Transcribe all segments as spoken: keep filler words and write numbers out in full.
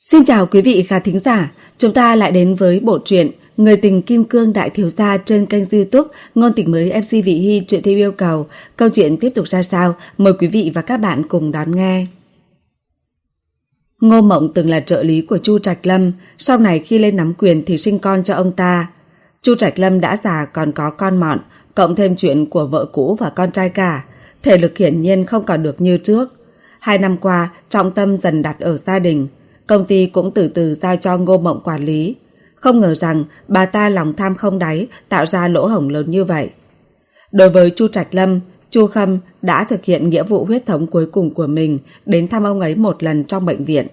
Xin chào quý vị khán thính giả, chúng ta lại đến với bộ truyện Người tình kim cương đại thiếu gia trên kênh YouTube Ngôn tình mới em xê Vị Hy truyện theo yêu cầu. Câu chuyện tiếp tục ra sao? Mời quý vị và các bạn cùng đón nghe. Ngô Mộng từng là trợ lý của Chu Trạch Lâm, sau này khi lên nắm quyền thì sinh con cho ông ta. Chu Trạch Lâm đã già còn có con mọn, cộng thêm chuyện của vợ cũ và con trai cả, thể lực hiển nhiên không còn được như trước. Hai năm qua, trọng tâm dần đặt ở gia đình. Công ty cũng từ từ giao cho Ngô Mộng quản lý. Không ngờ rằng bà ta lòng tham không đáy, tạo ra lỗ hổng lớn như vậy. Đối với Chu Trạch Lâm, Chu Khâm đã thực hiện nghĩa vụ huyết thống cuối cùng của mình, đến thăm ông ấy một lần trong bệnh viện.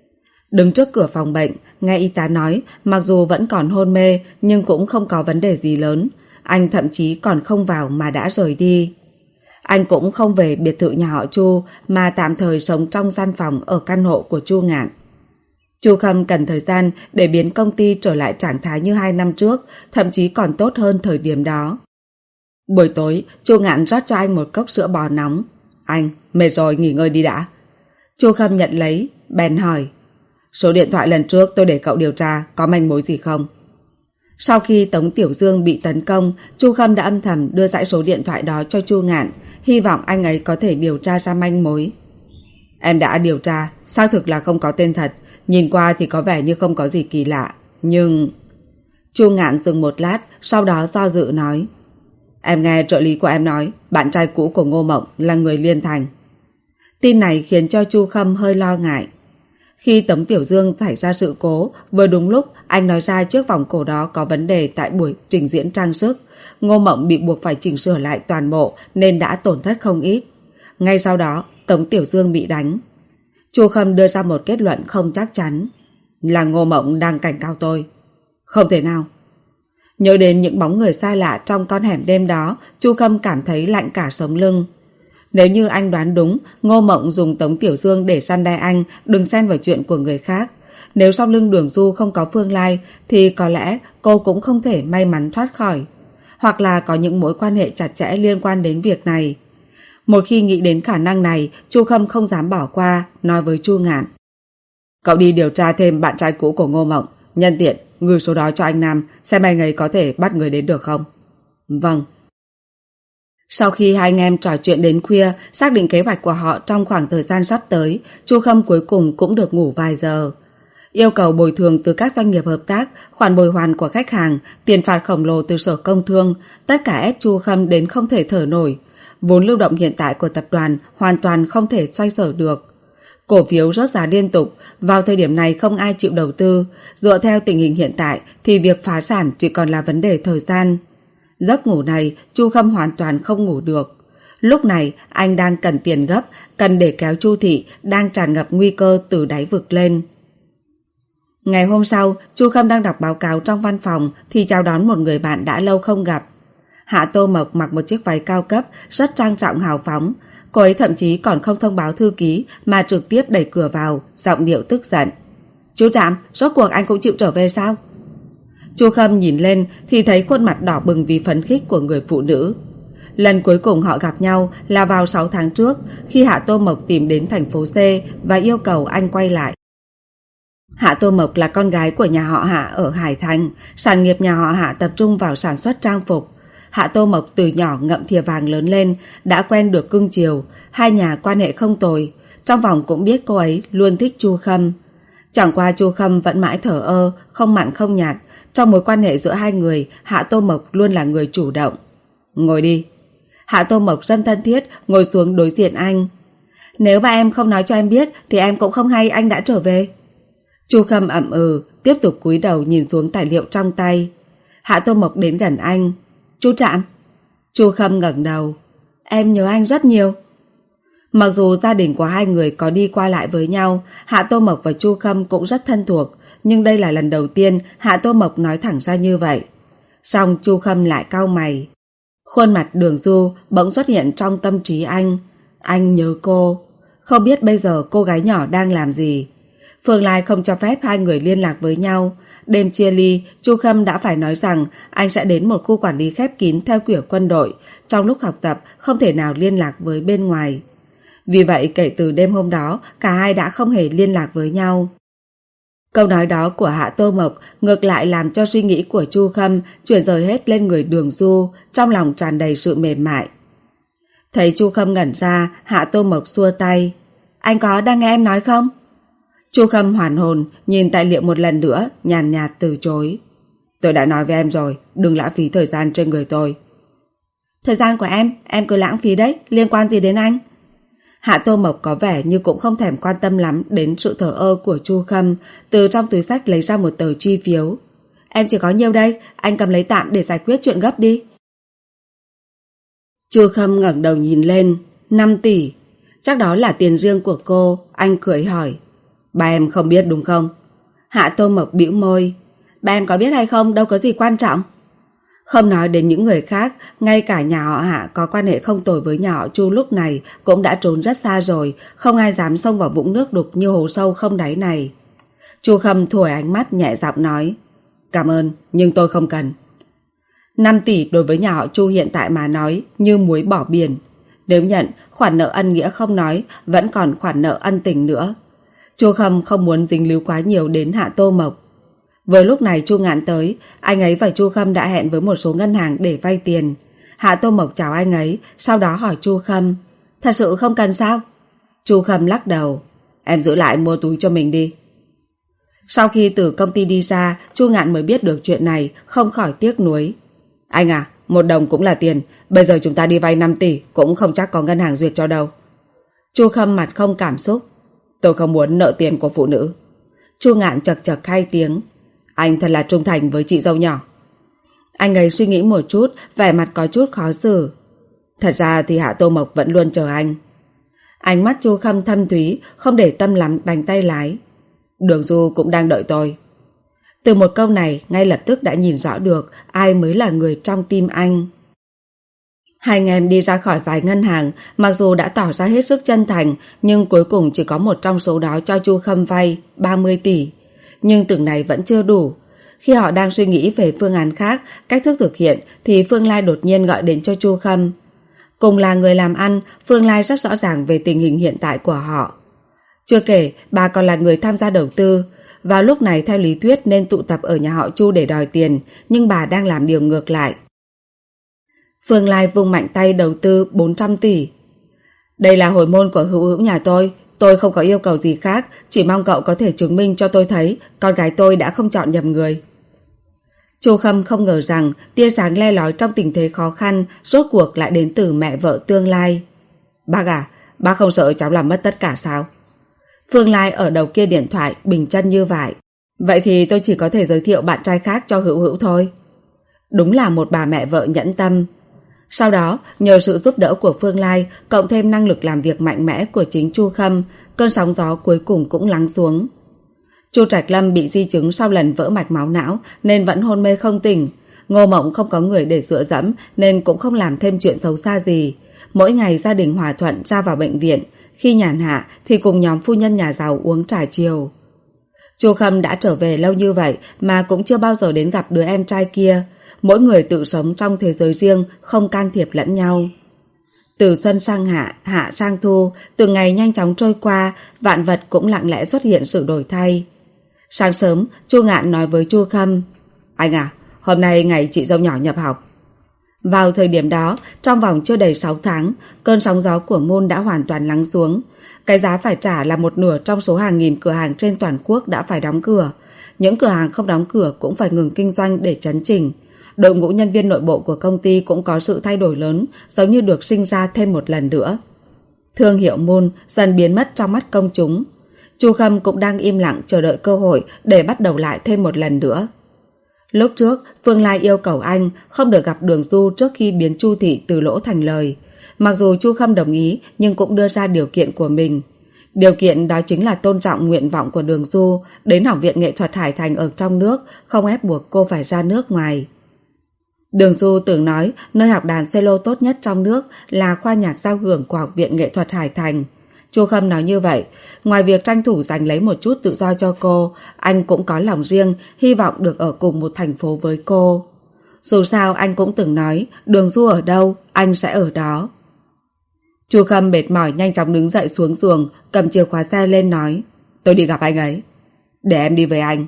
Đứng trước cửa phòng bệnh, nghe y tá nói mặc dù vẫn còn hôn mê nhưng cũng không có vấn đề gì lớn. Anh thậm chí còn không vào mà đã rời đi. Anh cũng không về biệt thự nhà họ Chu mà tạm thời sống trong gian phòng ở căn hộ của Chu Ngạn. Chu Khâm cần thời gian để biến công ty trở lại trạng thái như hai năm trước, thậm chí còn tốt hơn thời điểm đó. Buổi tối, Chu Ngạn rót cho anh một cốc sữa bò nóng. Anh, mệt rồi, nghỉ ngơi đi đã. Chu Khâm nhận lấy, bèn hỏi. Số điện thoại lần trước tôi để cậu điều tra, có manh mối gì không? Sau khi Tống Tiểu Dương bị tấn công, Chu Khâm đã âm thầm đưa dãy số điện thoại đó cho Chu Ngạn, hy vọng anh ấy có thể điều tra ra manh mối. Em đã điều tra, xác thực là không có tên thật. Nhìn qua thì có vẻ như không có gì kỳ lạ, nhưng... Chu Ngạn dừng một lát, sau đó do dự nói. Em nghe trợ lý của em nói, bạn trai cũ của Ngô Mộng là người Liên Thành. Tin này khiến cho Chu Khâm hơi lo ngại. Khi Tống Tiểu Dương xảy ra sự cố, vừa đúng lúc anh nói ra chiếc vòng cổ đó có vấn đề tại buổi trình diễn trang sức. Ngô Mộng bị buộc phải chỉnh sửa lại toàn bộ nên đã tổn thất không ít. Ngay sau đó, Tống Tiểu Dương bị đánh. Chu Khâm đưa ra một kết luận không chắc chắn. Là Ngô Mộng đang cảnh cáo tôi. Không thể nào. Nhớ đến những bóng người xa lạ trong con hẻm đêm đó, Chu Khâm cảm thấy lạnh cả sống lưng. Nếu như anh đoán đúng, Ngô Mộng dùng Tống Tiểu Dương để răn đe anh đừng xen vào chuyện của người khác. Nếu sau lưng Đường Du không có Phương Lai thì có lẽ cô cũng không thể may mắn thoát khỏi. Hoặc là có những mối quan hệ chặt chẽ liên quan đến việc này. Một khi nghĩ đến khả năng này, Chu Khâm không dám bỏ qua, nói với Chu Ngạn. Cậu đi điều tra thêm bạn trai cũ của Ngô Mộng, nhân tiện gửi số đó cho anh Nam, xem anh ấy có thể bắt người đến được không. Vâng. Sau khi hai anh em trò chuyện đến khuya, xác định kế hoạch của họ trong khoảng thời gian sắp tới, Chu Khâm cuối cùng cũng được ngủ vài giờ. Yêu cầu bồi thường từ các doanh nghiệp hợp tác, khoản bồi hoàn của khách hàng, tiền phạt khổng lồ từ Sở Công Thương, tất cả ép Chu Khâm đến không thể thở nổi. Vốn lưu động hiện tại của tập đoàn hoàn toàn không thể xoay sở được. Cổ phiếu rớt giá liên tục, vào thời điểm này không ai chịu đầu tư. Dựa theo tình hình hiện tại thì việc phá sản chỉ còn là vấn đề thời gian. Giấc ngủ này Chu Khâm hoàn toàn không ngủ được. Lúc này anh đang cần tiền gấp, cần để kéo Chu Thị đang tràn ngập nguy cơ từ đáy vực lên. Ngày hôm sau, Chu Khâm đang đọc báo cáo trong văn phòng thì chào đón một người bạn đã lâu không gặp. Hạ Tô Mộc mặc một chiếc váy cao cấp, rất trang trọng hào phóng. Cô ấy thậm chí còn không thông báo thư ký mà trực tiếp đẩy cửa vào, giọng điệu tức giận. Chú Trạm, rốt cuộc anh cũng chịu trở về sao? Chu Khâm nhìn lên thì thấy khuôn mặt đỏ bừng vì phấn khích của người phụ nữ. Lần cuối cùng họ gặp nhau là vào sáu tháng trước, khi Hạ Tô Mộc tìm đến thành phố C và yêu cầu anh quay lại. Hạ Tô Mộc là con gái của nhà họ Hạ ở Hải Thành, sản nghiệp nhà họ Hạ tập trung vào sản xuất trang phục. Hạ Tô Mộc từ nhỏ ngậm thìa vàng lớn lên, đã quen được cưng chiều, hai nhà quan hệ không tồi. Trong vòng cũng biết cô ấy luôn thích Chu Khâm. Chẳng qua Chu Khâm vẫn mãi thờ ơ, không mặn không nhạt. Trong mối quan hệ giữa hai người, Hạ Tô Mộc luôn là người chủ động. Ngồi đi. Hạ Tô Mộc rất thân thiết, ngồi xuống đối diện anh. Nếu ba em không nói cho em biết thì em cũng không hay anh đã trở về. Chu Khâm ậm ừ, tiếp tục cúi đầu nhìn xuống tài liệu trong tay. Hạ Tô Mộc đến gần anh. Chu Trạm. Chu Khâm ngẩng đầu. Em nhớ anh rất nhiều. Mặc dù gia đình của hai người có đi qua lại với nhau, Hạ Tô Mộc và Chu Khâm cũng rất thân thuộc, nhưng đây là lần đầu tiên Hạ Tô Mộc nói thẳng ra như vậy. Xong Chu Khâm lại cau mày. Khuôn mặt Đường Du bỗng xuất hiện trong tâm trí anh. Anh nhớ cô. Không biết bây giờ cô gái nhỏ đang làm gì. Phương Lai không cho phép hai người liên lạc với nhau. Đêm chia ly, Chu Khâm đã phải nói rằng anh sẽ đến một khu quản lý khép kín theo kiểu quân đội. Trong lúc học tập không thể nào liên lạc với bên ngoài. Vì vậy kể từ đêm hôm đó, cả hai đã không hề liên lạc với nhau. Câu nói đó của Hạ Tô Mộc ngược lại làm cho suy nghĩ của Chu Khâm chuyển rời hết lên người Đường Du, trong lòng tràn đầy sự mềm mại. Thấy Chu Khâm ngẩn ra, Hạ Tô Mộc xua tay. Anh có đang nghe em nói không? Chu Khâm hoàn hồn, nhìn tài liệu một lần nữa, nhàn nhạt từ chối. Tôi đã nói với em rồi, đừng lãng phí thời gian trên người tôi. Thời gian của em, em cứ lãng phí đấy, liên quan gì đến anh? Hạ Tô Mộc có vẻ như cũng không thèm quan tâm lắm đến sự thờ ơ của Chu Khâm, từ trong túi xách lấy ra một tờ chi phiếu. Em chỉ có nhiêu đây, anh cầm lấy tạm để giải quyết chuyện gấp đi. Chu Khâm ngẩng đầu nhìn lên. Năm tỷ. Chắc đó là tiền riêng của cô. Anh cười hỏi. Ba em không biết đúng không? Hạ Tô Mộc bĩu môi. Ba em có biết hay không đâu có gì quan trọng. Không nói đến những người khác, ngay cả nhà họ Hạ có quan hệ không tồi với nhà họ Chu lúc này cũng đã trốn rất xa rồi, không ai dám xông vào vũng nước đục như hồ sâu không đáy này. Chu Khâm thổi ánh mắt nhẹ giọng nói. Cảm ơn, nhưng tôi không cần. Năm tỷ đối với nhà họ Chu hiện tại mà nói như muối bỏ biển. Nếu nhận, khoản nợ ân nghĩa không nói, vẫn còn khoản nợ ân tình nữa. Chu Khâm không muốn dính líu quá nhiều đến Hạ Tô Mộc. Với lúc này Chu Ngạn tới, anh ấy và Chu Khâm đã hẹn với một số ngân hàng để vay tiền. Hạ Tô Mộc chào anh ấy, sau đó hỏi Chu Khâm. Thật sự không cần sao? Chu Khâm lắc đầu. Em giữ lại mua túi cho mình đi. Sau khi từ công ty đi ra, Chu Ngạn mới biết được chuyện này, không khỏi tiếc nuối. Anh à, một đồng cũng là tiền, bây giờ chúng ta đi vay năm tỷ, cũng không chắc có ngân hàng duyệt cho đâu. Chu Khâm mặt không cảm xúc. Tôi không muốn nợ tiền của phụ nữ. Chu Ngạn chật chật hai tiếng. Anh thật là trung thành với chị dâu nhỏ. Anh ấy suy nghĩ một chút, vẻ mặt có chút khó xử. Thật ra thì Hạ Tô Mộc vẫn luôn chờ anh. Ánh mắt Chu Khâm thâm thúy, không để tâm lắm đánh tay lái. Đường Du cũng đang đợi tôi. Từ một câu này, ngay lập tức đã nhìn rõ được ai mới là người trong tim anh. Hai anh em đi ra khỏi vài ngân hàng, mặc dù đã tỏ ra hết sức chân thành, nhưng cuối cùng chỉ có một trong số đó cho Chu Khâm vay ba mươi tỷ. Nhưng từng này vẫn chưa đủ. Khi họ đang suy nghĩ về phương án khác, cách thức thực hiện, thì Phương Lai đột nhiên gọi đến cho Chu Khâm. Cùng là người làm ăn, Phương Lai rất rõ ràng về tình hình hiện tại của họ. Chưa kể, bà còn là người tham gia đầu tư. Vào lúc này theo lý thuyết nên tụ tập ở nhà họ Chu để đòi tiền, nhưng bà đang làm điều ngược lại. Phương Lai vung mạnh tay đầu tư bốn trăm tỷ. Đây là hồi môn của hữu hữu nhà tôi. Tôi không có yêu cầu gì khác, chỉ mong cậu có thể chứng minh cho tôi thấy con gái tôi đã không chọn nhầm người. Chu Khâm không ngờ rằng tia sáng le lói trong tình thế khó khăn rốt cuộc lại đến từ mẹ vợ tương lai. Bác à, bác không sợ cháu làm mất tất cả sao? Phương Lai ở đầu kia điện thoại bình chân như vậy. Vậy thì tôi chỉ có thể giới thiệu bạn trai khác cho hữu hữu thôi. Đúng là một bà mẹ vợ nhẫn tâm. Sau đó, nhờ sự giúp đỡ của Phương Lai, cộng thêm năng lực làm việc mạnh mẽ của chính Chu Khâm, cơn sóng gió cuối cùng cũng lắng xuống. Chu Trạch Lâm bị di chứng sau lần vỡ mạch máu não nên vẫn hôn mê không tỉnh. Ngô Mộng không có người để dựa dẫm nên cũng không làm thêm chuyện xấu xa gì. Mỗi ngày gia đình hòa thuận ra vào bệnh viện, khi nhàn hạ thì cùng nhóm phu nhân nhà giàu uống trà chiều. Chu Khâm đã trở về lâu như vậy mà cũng chưa bao giờ đến gặp đứa em trai kia. Mỗi người tự sống trong thế giới riêng, không can thiệp lẫn nhau. Từ xuân sang hạ, hạ sang thu, từng ngày nhanh chóng trôi qua, vạn vật cũng lặng lẽ xuất hiện sự đổi thay. Sáng sớm, Chu Ngạn nói với Chu Khâm. Anh à, hôm nay ngày chị dâu nhỏ nhập học. Vào thời điểm đó, trong vòng chưa đầy sáu tháng, cơn sóng gió của môn đã hoàn toàn lắng xuống. Cái giá phải trả là một nửa trong số hàng nghìn cửa hàng trên toàn quốc đã phải đóng cửa. Những cửa hàng không đóng cửa cũng phải ngừng kinh doanh để chấn chỉnh. Đội ngũ nhân viên nội bộ của công ty cũng có sự thay đổi lớn, giống như được sinh ra thêm một lần nữa. Thương hiệu Moon dần biến mất trong mắt công chúng. Chu Khâm cũng đang im lặng chờ đợi cơ hội để bắt đầu lại thêm một lần nữa. Lúc trước, Phương Lai yêu cầu anh không được gặp Đường Du trước khi biến Chu thị từ lỗ thành lời. Mặc dù Chu Khâm đồng ý nhưng cũng đưa ra điều kiện của mình. Điều kiện đó chính là tôn trọng nguyện vọng của Đường Du đến Học viện Nghệ thuật Hải Thành ở trong nước, không ép buộc cô phải ra nước ngoài. Đường Du từng nói nơi học đàn cello tốt nhất trong nước là khoa nhạc giao hưởng của Học viện Nghệ thuật Hải Thành. Chu Khâm nói như vậy, ngoài việc tranh thủ giành lấy một chút tự do cho cô, anh cũng có lòng riêng, hy vọng được ở cùng một thành phố với cô. Dù sao anh cũng từng nói, Đường Du ở đâu, anh sẽ ở đó. Chu Khâm mệt mỏi nhanh chóng đứng dậy xuống giường, cầm chìa khóa xe lên nói, tôi đi gặp anh ấy. Để em đi với anh.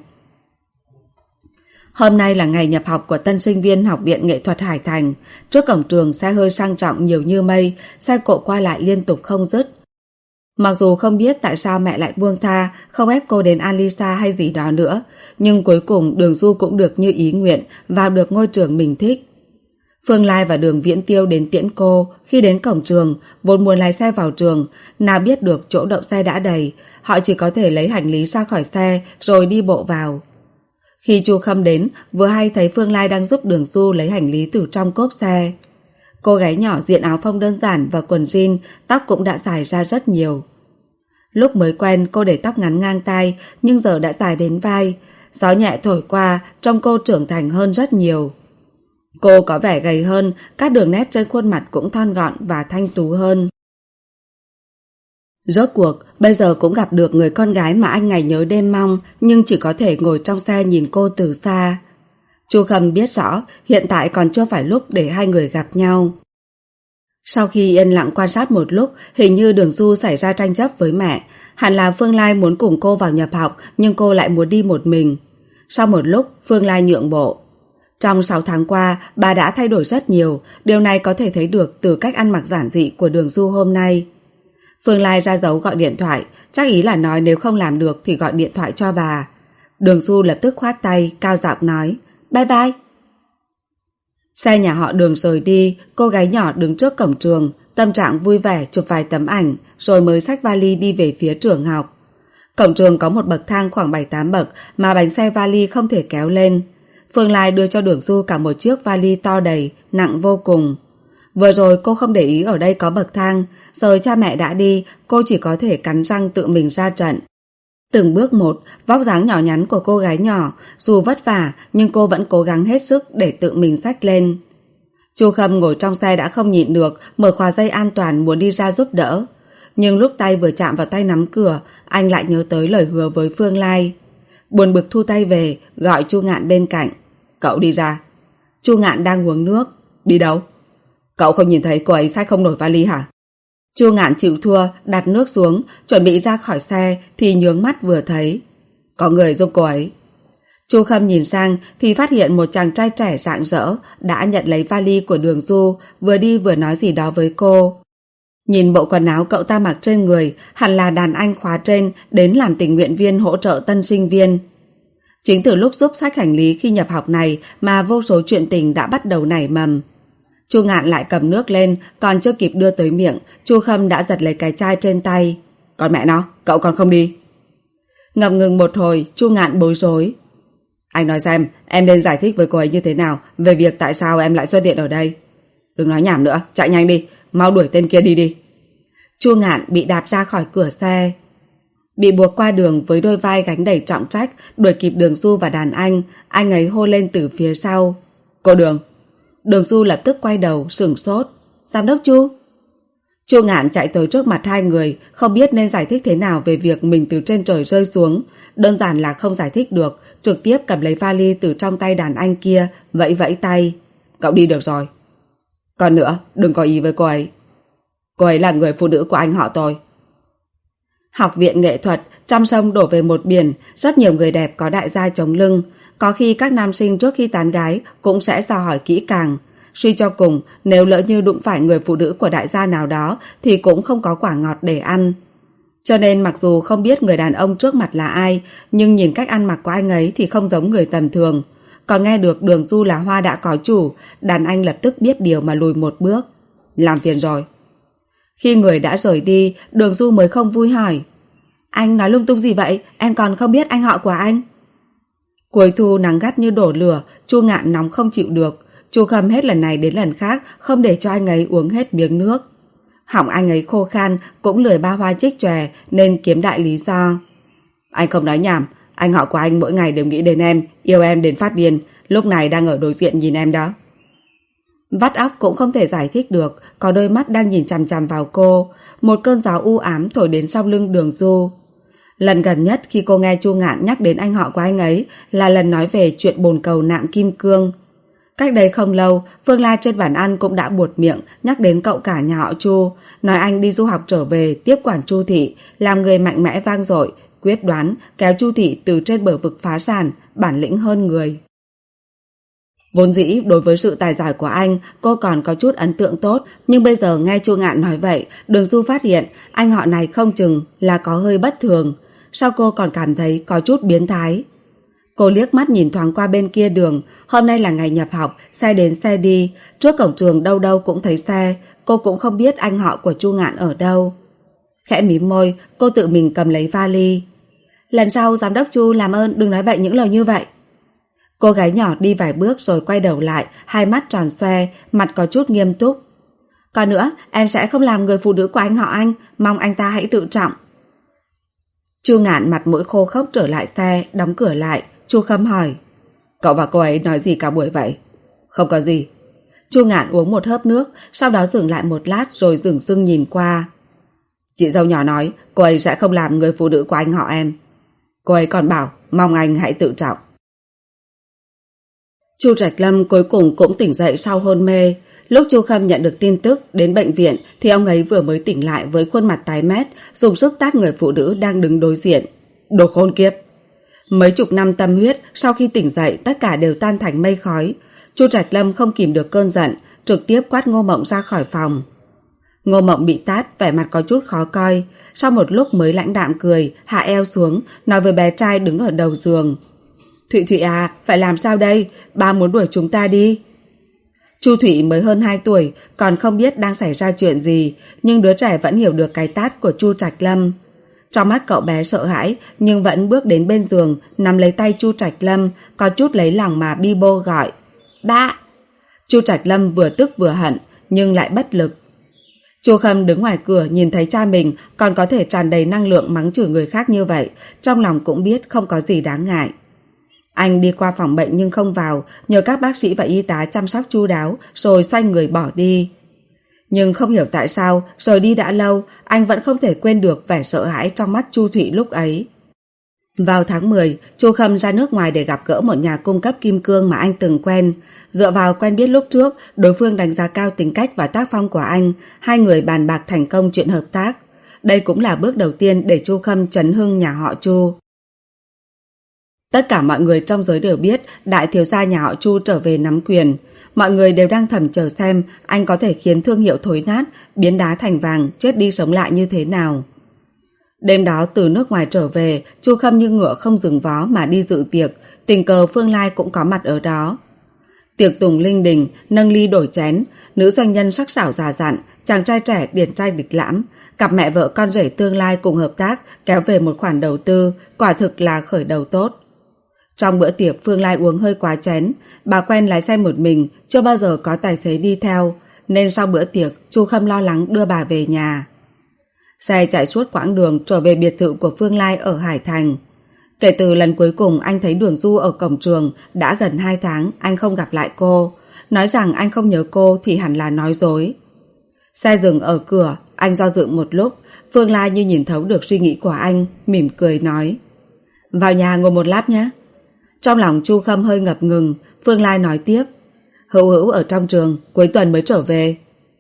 Hôm nay là ngày nhập học của tân sinh viên Học viện Nghệ thuật Hải Thành. Trước cổng trường xe hơi sang trọng nhiều như mây, xe cộ qua lại liên tục không dứt. Mặc dù không biết tại sao mẹ lại buông tha, không ép cô đến Alisa hay gì đó nữa, nhưng cuối cùng Đường Du cũng được như ý nguyện, vào được ngôi trường mình thích. Phương Lai và Đường Viễn Tiêu đến tiễn cô. Khi đến cổng trường, vốn muốn lái xe vào trường, nào biết được chỗ đậu xe đã đầy, họ chỉ có thể lấy hành lý ra khỏi xe rồi đi bộ vào. Khi Chu Khâm đến, vừa hay thấy Phương Lai đang giúp Đường Du lấy hành lý từ trong cốp xe. Cô gái nhỏ diện áo phông đơn giản và quần jean, tóc cũng đã dài ra rất nhiều. Lúc mới quen cô để tóc ngắn ngang tai, nhưng giờ đã dài đến vai. Gió nhẹ thổi qua, trông cô trưởng thành hơn rất nhiều. Cô có vẻ gầy hơn, các đường nét trên khuôn mặt cũng thon gọn và thanh tú hơn. Rốt cuộc, bây giờ cũng gặp được người con gái mà anh ngày nhớ đêm mong, nhưng chỉ có thể ngồi trong xe nhìn cô từ xa. Chu Khâm biết rõ, hiện tại còn chưa phải lúc để hai người gặp nhau. Sau khi yên lặng quan sát một lúc, hình như Đường Du xảy ra tranh chấp với mẹ. Hẳn là Phương Lai muốn cùng cô vào nhập học, nhưng cô lại muốn đi một mình. Sau một lúc, Phương Lai nhượng bộ. Trong sáu tháng qua, bà đã thay đổi rất nhiều, điều này có thể thấy được từ cách ăn mặc giản dị của Đường Du hôm nay. Phương Lai ra dấu gọi điện thoại, chắc ý là nói nếu không làm được thì gọi điện thoại cho bà. Đường Du lập tức khoát tay, cao giọng nói, bye bye. Xe nhà họ Đường rời đi, cô gái nhỏ đứng trước cổng trường, tâm trạng vui vẻ chụp vài tấm ảnh, rồi mới xách vali đi về phía trường học. Cổng trường có một bậc thang khoảng bảy tám bậc mà bánh xe vali không thể kéo lên. Phương Lai đưa cho Đường Du cả một chiếc vali to đầy, nặng vô cùng. Vừa rồi cô không để ý ở đây có bậc thang, giờ cha mẹ đã đi, cô chỉ có thể cắn răng tự mình ra trận. Từng bước một, vóc dáng nhỏ nhắn của cô gái nhỏ, dù vất vả nhưng cô vẫn cố gắng hết sức để tự mình xách lên. Chu Khâm ngồi trong xe đã không nhịn được, mở khóa dây an toàn muốn đi ra giúp đỡ. Nhưng lúc tay vừa chạm vào tay nắm cửa, anh lại nhớ tới lời hứa với Phương Lai. Buồn bực thu tay về, gọi Chu Ngạn bên cạnh. Cậu đi ra. Chu Ngạn đang uống nước. Đi đâu? Cậu không nhìn thấy cô ấy xách không nổi vali hả? Chu Ngạn chịu thua, đặt nước xuống, chuẩn bị ra khỏi xe thì nhướng mắt vừa thấy. Có người giúp cô ấy. Chu Khâm nhìn sang thì phát hiện một chàng trai trẻ rạng rỡ đã nhận lấy vali của Đường Du, vừa đi vừa nói gì đó với cô. Nhìn bộ quần áo cậu ta mặc trên người, hẳn là đàn anh khóa trên đến làm tình nguyện viên hỗ trợ tân sinh viên. Chính từ lúc giúp xách hành lý khi nhập học này mà vô số chuyện tình đã bắt đầu nảy mầm. Chu Ngạn lại cầm nước lên, còn chưa kịp đưa tới miệng, Chu Khâm đã giật lấy cái chai trên tay. Còn mẹ nó, cậu còn không đi? Ngập ngừng một hồi, Chu Ngạn bối rối. Anh nói xem, em nên giải thích với cô ấy như thế nào về việc tại sao em lại xuất hiện ở đây. Đừng nói nhảm nữa, chạy nhanh đi, mau đuổi tên kia đi đi. Chu Ngạn bị đạp ra khỏi cửa xe. Bị buộc qua đường với đôi vai gánh đầy trọng trách, đuổi kịp Đường Du và đàn anh, anh ấy hô lên từ phía sau. Cô Đường. Đường Du lập tức quay đầu, sửng sốt. Giám đốc Chu. Chu Ngạn chạy tới trước mặt hai người, không biết nên giải thích thế nào về việc mình từ trên trời rơi xuống. Đơn giản là không giải thích được, trực tiếp cầm lấy vali từ trong tay đàn anh kia, vẫy vẫy tay. Cậu đi được rồi. Còn nữa, đừng có ý với cô ấy. Cô ấy là người phụ nữ của anh họ tôi. Học viện nghệ thuật, trăm sông đổ về một biển, rất nhiều người đẹp có đại gia chống lưng. Có khi các nam sinh trước khi tán gái cũng sẽ dò hỏi kỹ càng. Suy cho cùng, nếu lỡ như đụng phải người phụ nữ của đại gia nào đó thì cũng không có quả ngọt để ăn. Cho nên mặc dù không biết người đàn ông trước mặt là ai, nhưng nhìn cách ăn mặc của anh ấy thì không giống người tầm thường. Còn nghe được Đường Du là hoa đã có chủ, đàn anh lập tức biết điều mà lùi một bước. Làm phiền rồi. Khi người đã rời đi, Đường Du mới không vui hỏi. Anh nói lung tung gì vậy? Em còn không biết anh họ của anh. Cuối thu nắng gắt như đổ lửa, Chu Ngạn nóng không chịu được. Chu Khâm hết lần này đến lần khác không để cho anh ấy uống hết miếng nước. Họng anh ấy khô khan, cũng lười ba hoa chích chòe nên kiếm đại lý do. Anh không nói nhảm, anh họ của anh mỗi ngày đều nghĩ đến em, yêu em đến phát điên, lúc này đang ở đối diện nhìn em đó. Vắt óc cũng không thể giải thích được, có đôi mắt đang nhìn chằm chằm vào cô. Một cơn gió u ám thổi đến sau lưng Đường Du. Lần gần nhất khi cô nghe Chu Ngạn nhắc đến anh họ của anh ấy là lần nói về chuyện bồn cầu nạm kim cương. Cách đây không lâu, Phương Lai trên bàn ăn cũng đã buột miệng nhắc đến cậu cả nhà họ Chu, nói anh đi du học trở về tiếp quản Chu thị, làm người mạnh mẽ vang dội, quyết đoán kéo Chu thị từ trên bờ vực phá sản, bản lĩnh hơn người. Vốn dĩ đối với sự tài giỏi của anh cô còn có chút ấn tượng tốt, nhưng bây giờ nghe Chu Ngạn nói vậy, Đường Du phát hiện anh họ này không chừng là có hơi bất thường. Sao cô còn cảm thấy có chút biến thái? Cô liếc mắt nhìn thoáng qua bên kia đường. Hôm nay là ngày nhập học, xe đến xe đi, trước cổng trường đâu đâu cũng thấy xe. Cô cũng không biết anh họ của Chu Ngạn ở đâu. Khẽ mím môi, cô tự mình cầm lấy vali. Lần sau giám đốc Chu làm ơn đừng nói bậy những lời như vậy. Cô gái nhỏ đi vài bước rồi quay đầu lại, hai mắt tròn xoe, mặt có chút nghiêm túc. Còn nữa, em sẽ không làm người phụ nữ của anh họ anh, mong anh ta hãy tự trọng. Chu Ngạn mặt mũi khô khốc trở lại xe, đóng cửa lại. Chu Khâm hỏi, cậu và cô ấy nói gì cả buổi vậy? Không có gì. Chu Ngạn uống một hớp nước, sau đó dừng lại một lát rồi dửng dưng nhìn qua. Chị dâu nhỏ nói cô ấy sẽ không làm người phụ nữ của anh họ em. Cô ấy còn bảo mong anh hãy tự trọng. Chu Trạch Lâm cuối cùng cũng tỉnh dậy sau hôn mê. Lúc Chu Khâm nhận được tin tức đến bệnh viện thì ông ấy vừa mới tỉnh lại với khuôn mặt tái mét, dùng sức tát người phụ nữ đang đứng đối diện. Đồ khốn kiếp! Mấy chục năm tâm huyết sau khi tỉnh dậy tất cả đều tan thành mây khói. Chu Trạch Lâm không kìm được cơn giận, trực tiếp quát Ngô Mộng ra khỏi phòng. Ngô Mộng bị tát, vẻ mặt có chút khó coi, sau một lúc mới lãnh đạm cười, hạ eo xuống, nói với bé trai đứng ở đầu giường. Thụy Thụy à, phải làm sao đây? Ba muốn đuổi chúng ta đi. Chu Thụy mới hơn hai tuổi, còn không biết đang xảy ra chuyện gì, nhưng đứa trẻ vẫn hiểu được cái tát của Chu Trạch Lâm. Trong mắt cậu bé sợ hãi, nhưng vẫn bước đến bên giường, nắm lấy tay Chu Trạch Lâm, có chút lấy lòng mà bi bô gọi. Ba! Chu Trạch Lâm vừa tức vừa hận, nhưng lại bất lực. Chu Khâm đứng ngoài cửa nhìn thấy cha mình còn có thể tràn đầy năng lượng mắng chửi người khác như vậy, trong lòng cũng biết không có gì đáng ngại. Anh đi qua phòng bệnh nhưng không vào, nhờ các bác sĩ và y tá chăm sóc chu đáo rồi xoay người bỏ đi. Nhưng không hiểu tại sao rời đi đã lâu, anh vẫn không thể quên được vẻ sợ hãi trong mắt Chu Thụy lúc ấy. Vào tháng mười, Chu Khâm ra nước ngoài để gặp gỡ một nhà cung cấp kim cương mà anh từng quen. Dựa vào quen biết lúc trước, đối phương đánh giá cao tính cách và tác phong của anh, hai người bàn bạc thành công chuyện hợp tác. Đây cũng là bước đầu tiên để Chu Khâm chấn hưng nhà họ Chu. Tất cả mọi người trong giới đều biết đại thiếu gia nhà họ Chu trở về nắm quyền. Mọi người đều đang thầm chờ xem anh có thể khiến thương hiệu thối nát, biến đá thành vàng, chết đi sống lại như thế nào. Đêm đó từ nước ngoài trở về, Chu Khâm như ngựa không dừng vó mà đi dự tiệc, tình cờ Phương Lai cũng có mặt ở đó. Tiệc tùng linh đình, nâng ly đổi chén, nữ doanh nhân sắc sảo già dặn, chàng trai trẻ điển trai địch lãm, cặp mẹ vợ con rể tương lai cùng hợp tác kéo về một khoản đầu tư, quả thực là khởi đầu tốt. Trong bữa tiệc Phương Lai uống hơi quá chén, bà quen lái xe một mình, chưa bao giờ có tài xế đi theo, nên sau bữa tiệc Chu Khâm lo lắng đưa bà về nhà. Xe chạy suốt quãng đường trở về biệt thự của Phương Lai ở Hải Thành. Kể từ lần cuối cùng anh thấy Đường Du ở cổng trường, đã gần hai tháng anh không gặp lại cô. Nói rằng anh không nhớ cô thì hẳn là nói dối. Xe dừng ở cửa, anh do dự một lúc, Phương Lai như nhìn thấu được suy nghĩ của anh, mỉm cười nói. Vào nhà ngồi một lát nhé. Trong lòng Chu Khâm hơi ngập ngừng, Phương Lai nói tiếp. Hữu Hữu ở trong trường, cuối tuần mới trở về.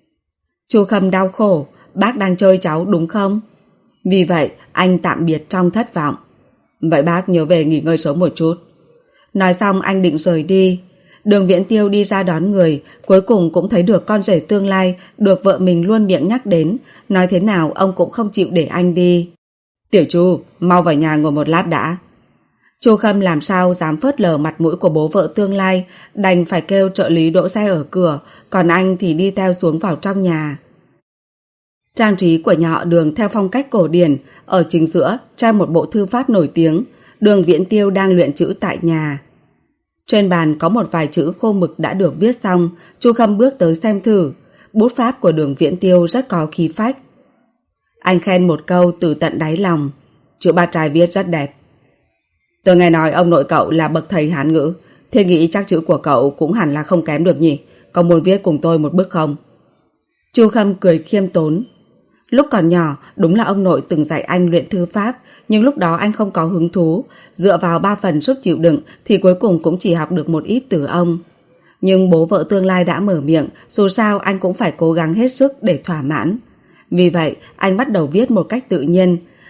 Chu Khâm đau khổ, bác đang chơi cháu đúng không? Vì vậy anh tạm biệt trong thất vọng. Vậy bác nhớ về nghỉ ngơi sớm một chút. Nói xong anh định rời đi. Đường Viễn Tiêu đi ra đón người, cuối cùng cũng thấy được con rể tương lai được vợ mình luôn miệng nhắc đến, nói thế nào ông cũng không chịu để anh đi. Tiểu Chu, mau vào nhà ngồi một lát đã. Chu Khâm làm sao dám phớt lờ mặt mũi của bố vợ tương lai, đành phải kêu trợ lý đỗ xe ở cửa, còn anh thì đi theo xuống vào trong nhà. Trang trí của nhà họ Đường theo phong cách cổ điển, ở chính giữa treo một bộ thư pháp nổi tiếng. Đường Viễn Tiêu đang luyện chữ tại nhà. Trên bàn có một vài chữ khô mực đã được viết xong. Chu Khâm bước tới xem thử. Bút pháp của Đường Viễn Tiêu rất có khí phách. Anh khen một câu từ tận đáy lòng. Chữ ba trai viết rất đẹp. Tôi nghe nói ông nội cậu là bậc thầy Hán ngữ, Thiên nghĩ chắc chữ của cậu cũng hẳn là không kém được nhỉ. Cậu muốn viết cùng tôi một bức không? Chu Khâm cười khiêm tốn. Lúc còn nhỏ, đúng là ông nội từng dạy anh luyện thư pháp, nhưng lúc đó anh không có hứng thú. Dựa vào ba phần sức chịu đựng thì cuối cùng cũng chỉ học được một ít từ ông. Nhưng bố vợ tương lai đã mở miệng, dù sao anh cũng phải cố gắng hết sức để thỏa mãn. Vì vậy, anh bắt đầu viết một cách tự nhiên.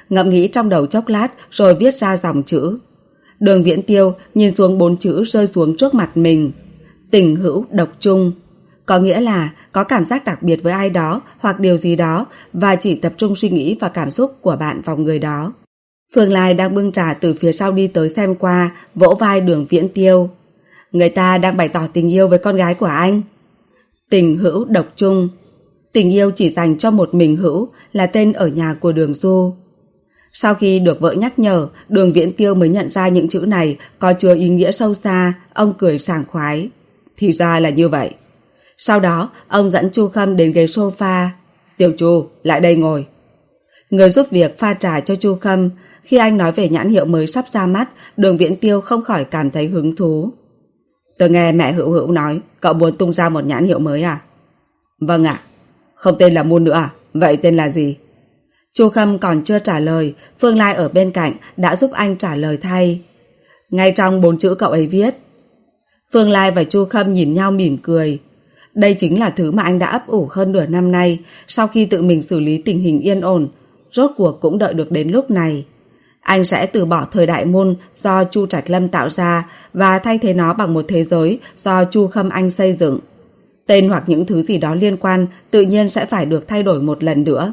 ngẫm nghĩ trong đầu chốc lát rồi viết ra dòng chữ. Đường Viễn Tiêu nhìn xuống bốn chữ rơi xuống trước mặt mình. Tình hữu độc chung. Có nghĩa là có cảm giác đặc biệt với ai đó hoặc điều gì đó và chỉ tập trung suy nghĩ và cảm xúc của bạn vào người đó. Phương Lai đang bưng trà từ phía sau đi tới xem qua, vỗ vai Đường Viễn Tiêu. Người ta đang bày tỏ tình yêu với con gái của anh. Tình hữu độc chung. Tình yêu chỉ dành cho một mình Hữu là tên ở nhà của Đường Du. Sau khi được vợ nhắc nhở, Đường Viễn Tiêu mới nhận ra những chữ này có chứa ý nghĩa sâu xa. Ông cười sảng khoái. Thì ra là như vậy. Sau đó, ông dẫn Chu Khâm đến ghế sofa. Tiểu Chu, lại đây ngồi. Người giúp việc pha trà cho Chu Khâm. Khi anh nói về nhãn hiệu mới sắp ra mắt, Đường Viễn Tiêu không khỏi cảm thấy hứng thú. Tôi nghe mẹ Hữu Hữu nói, cậu muốn tung ra một nhãn hiệu mới à? Vâng ạ. Không tên là Moon nữa à? Vậy tên là gì? Chu Khâm còn chưa trả lời, Phương Lai ở bên cạnh đã giúp anh trả lời thay. Ngay trong bốn chữ cậu ấy viết. Phương Lai và Chu Khâm nhìn nhau mỉm cười. Đây chính là thứ mà anh đã ấp ủ hơn nửa năm nay, sau khi tự mình xử lý tình hình yên ổn, rốt cuộc cũng đợi được đến lúc này. Anh sẽ từ bỏ thời đại Moon do Chu Trạch Lâm tạo ra và thay thế nó bằng một thế giới do Chu Khâm Anh xây dựng. Tên hoặc những thứ gì đó liên quan tự nhiên sẽ phải được thay đổi một lần nữa.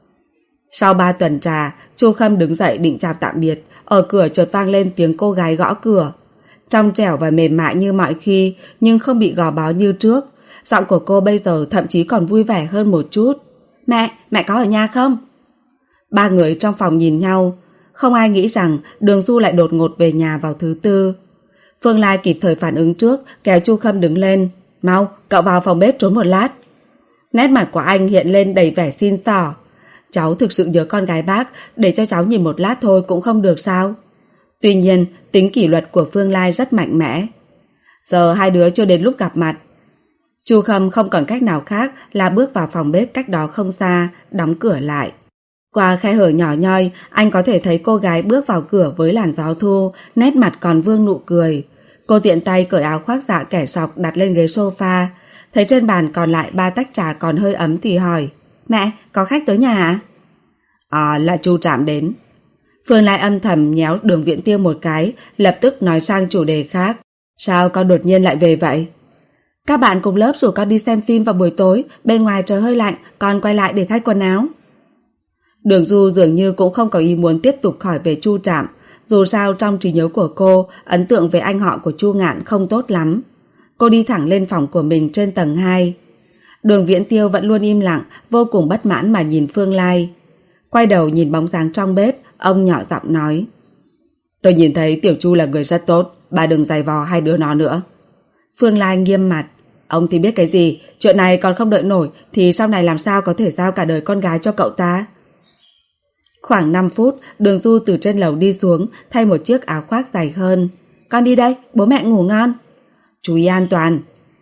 Sau ba tuần trà, Chu Khâm đứng dậy định chào tạm biệt. Ở cửa chợt vang lên tiếng cô gái gõ cửa. Trong trẻo và mềm mại như mọi khi, nhưng không bị gò bó như trước. Giọng của cô bây giờ thậm chí còn vui vẻ hơn một chút. Mẹ, mẹ có ở nhà không? Ba người trong phòng nhìn nhau. Không ai nghĩ rằng Đường Du lại đột ngột về nhà vào thứ tư. Phương Lai kịp thời phản ứng trước, kéo Chu Khâm đứng lên. Mau, cậu vào phòng bếp trốn một lát. Nét mặt của anh hiện lên đầy vẻ xin xỏ. Cháu thực sự nhớ con gái bác, để cho cháu nhìn một lát thôi cũng không được sao? Tuy nhiên, tính kỷ luật của Phương Lai rất mạnh mẽ. Giờ hai đứa chưa đến lúc gặp mặt. Chu Khâm không còn cách nào khác là bước vào phòng bếp cách đó không xa, đóng cửa lại. Qua khe hở nhỏ nhoi, anh có thể thấy cô gái bước vào cửa với làn gió thu, nét mặt còn vương nụ cười. Cô tiện tay cởi áo khoác dạ kẻ sọc đặt lên ghế sofa. Thấy trên bàn còn lại ba tách trà còn hơi ấm thì hỏi. Mẹ, có khách tới nhà hả? À, là Chu Trạm đến. Phương Lai âm thầm nhéo Đường Viễn Tiêu một cái, lập tức nói sang chủ đề khác. Sao con đột nhiên lại về vậy? Các bạn cùng lớp rủ con đi xem phim vào buổi tối, bên ngoài trời hơi lạnh, con quay lại để thay quần áo. Đường Du dường như cũng không có ý muốn tiếp tục hỏi về Chu Trạm. Dù sao trong trí nhớ của cô, ấn tượng về anh họ của Chu Ngạn không tốt lắm. Cô đi thẳng lên phòng của mình trên tầng hai. Đường Viễn Tiêu vẫn luôn im lặng, vô cùng bất mãn mà nhìn Phương Lai. Quay đầu nhìn bóng dáng trong bếp, ông nhỏ giọng nói. Tôi nhìn thấy Tiểu Chu là người rất tốt, bà đừng giày vò hai đứa nó nữa. Phương Lai nghiêm mặt. Ông thì biết cái gì, chuyện này còn không đợi nổi thì sau này làm sao có thể giao cả đời con gái cho cậu ta. Khoảng năm phút, Đường Du từ trên lầu đi xuống, thay một chiếc áo khoác dày hơn. Con đi đây, bố mẹ ngủ ngon. Chú ý an toàn.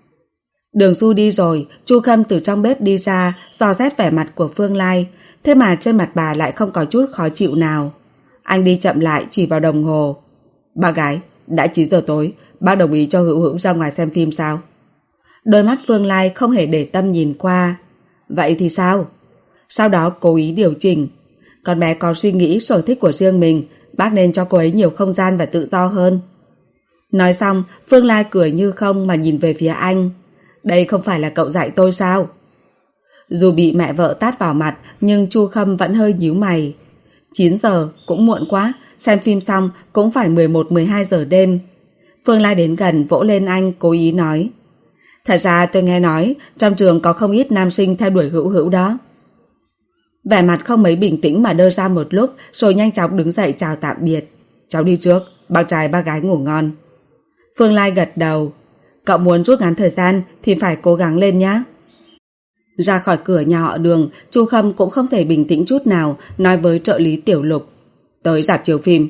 Đường Du đi rồi, Chu Khâm từ trong bếp đi ra, dò xét vẻ mặt của Phương Lai. Thế mà trên mặt bà lại không có chút khó chịu nào. Anh đi chậm lại chỉ vào đồng hồ. Bác gái, đã chín giờ tối, bác đồng ý cho Hữu Hữu ra ngoài xem phim sao? Đôi mắt Phương Lai không hề để tâm nhìn qua. Vậy thì sao? Sau đó cố ý điều chỉnh. Con bé có suy nghĩ sở thích của riêng mình, bác nên cho cô ấy nhiều không gian và tự do hơn. Nói xong, Phương Lai cười như không mà nhìn về phía anh. Đây không phải là cậu dạy tôi sao? Dù bị mẹ vợ tát vào mặt, nhưng Chu Khâm vẫn hơi nhíu mày. chín giờ, cũng muộn quá, xem phim xong cũng phải mười một mười hai giờ đêm. Phương Lai đến gần vỗ lên anh, cố ý nói. Thật ra tôi nghe nói, trong trường có không ít nam sinh theo đuổi Hữu Hữu đó. Vẻ mặt không mấy bình tĩnh mà đơ ra một lúc, rồi nhanh chóng đứng dậy chào tạm biệt. Cháu đi trước, bác trai bác gái ngủ ngon. Phương Lai gật đầu. Cậu muốn rút ngắn thời gian thì phải cố gắng lên nhé. Ra khỏi cửa nhà họ Đường, Chu Khâm cũng không thể bình tĩnh chút nào, nói với trợ lý Tiểu Lục. Tới rạp chiếu phim.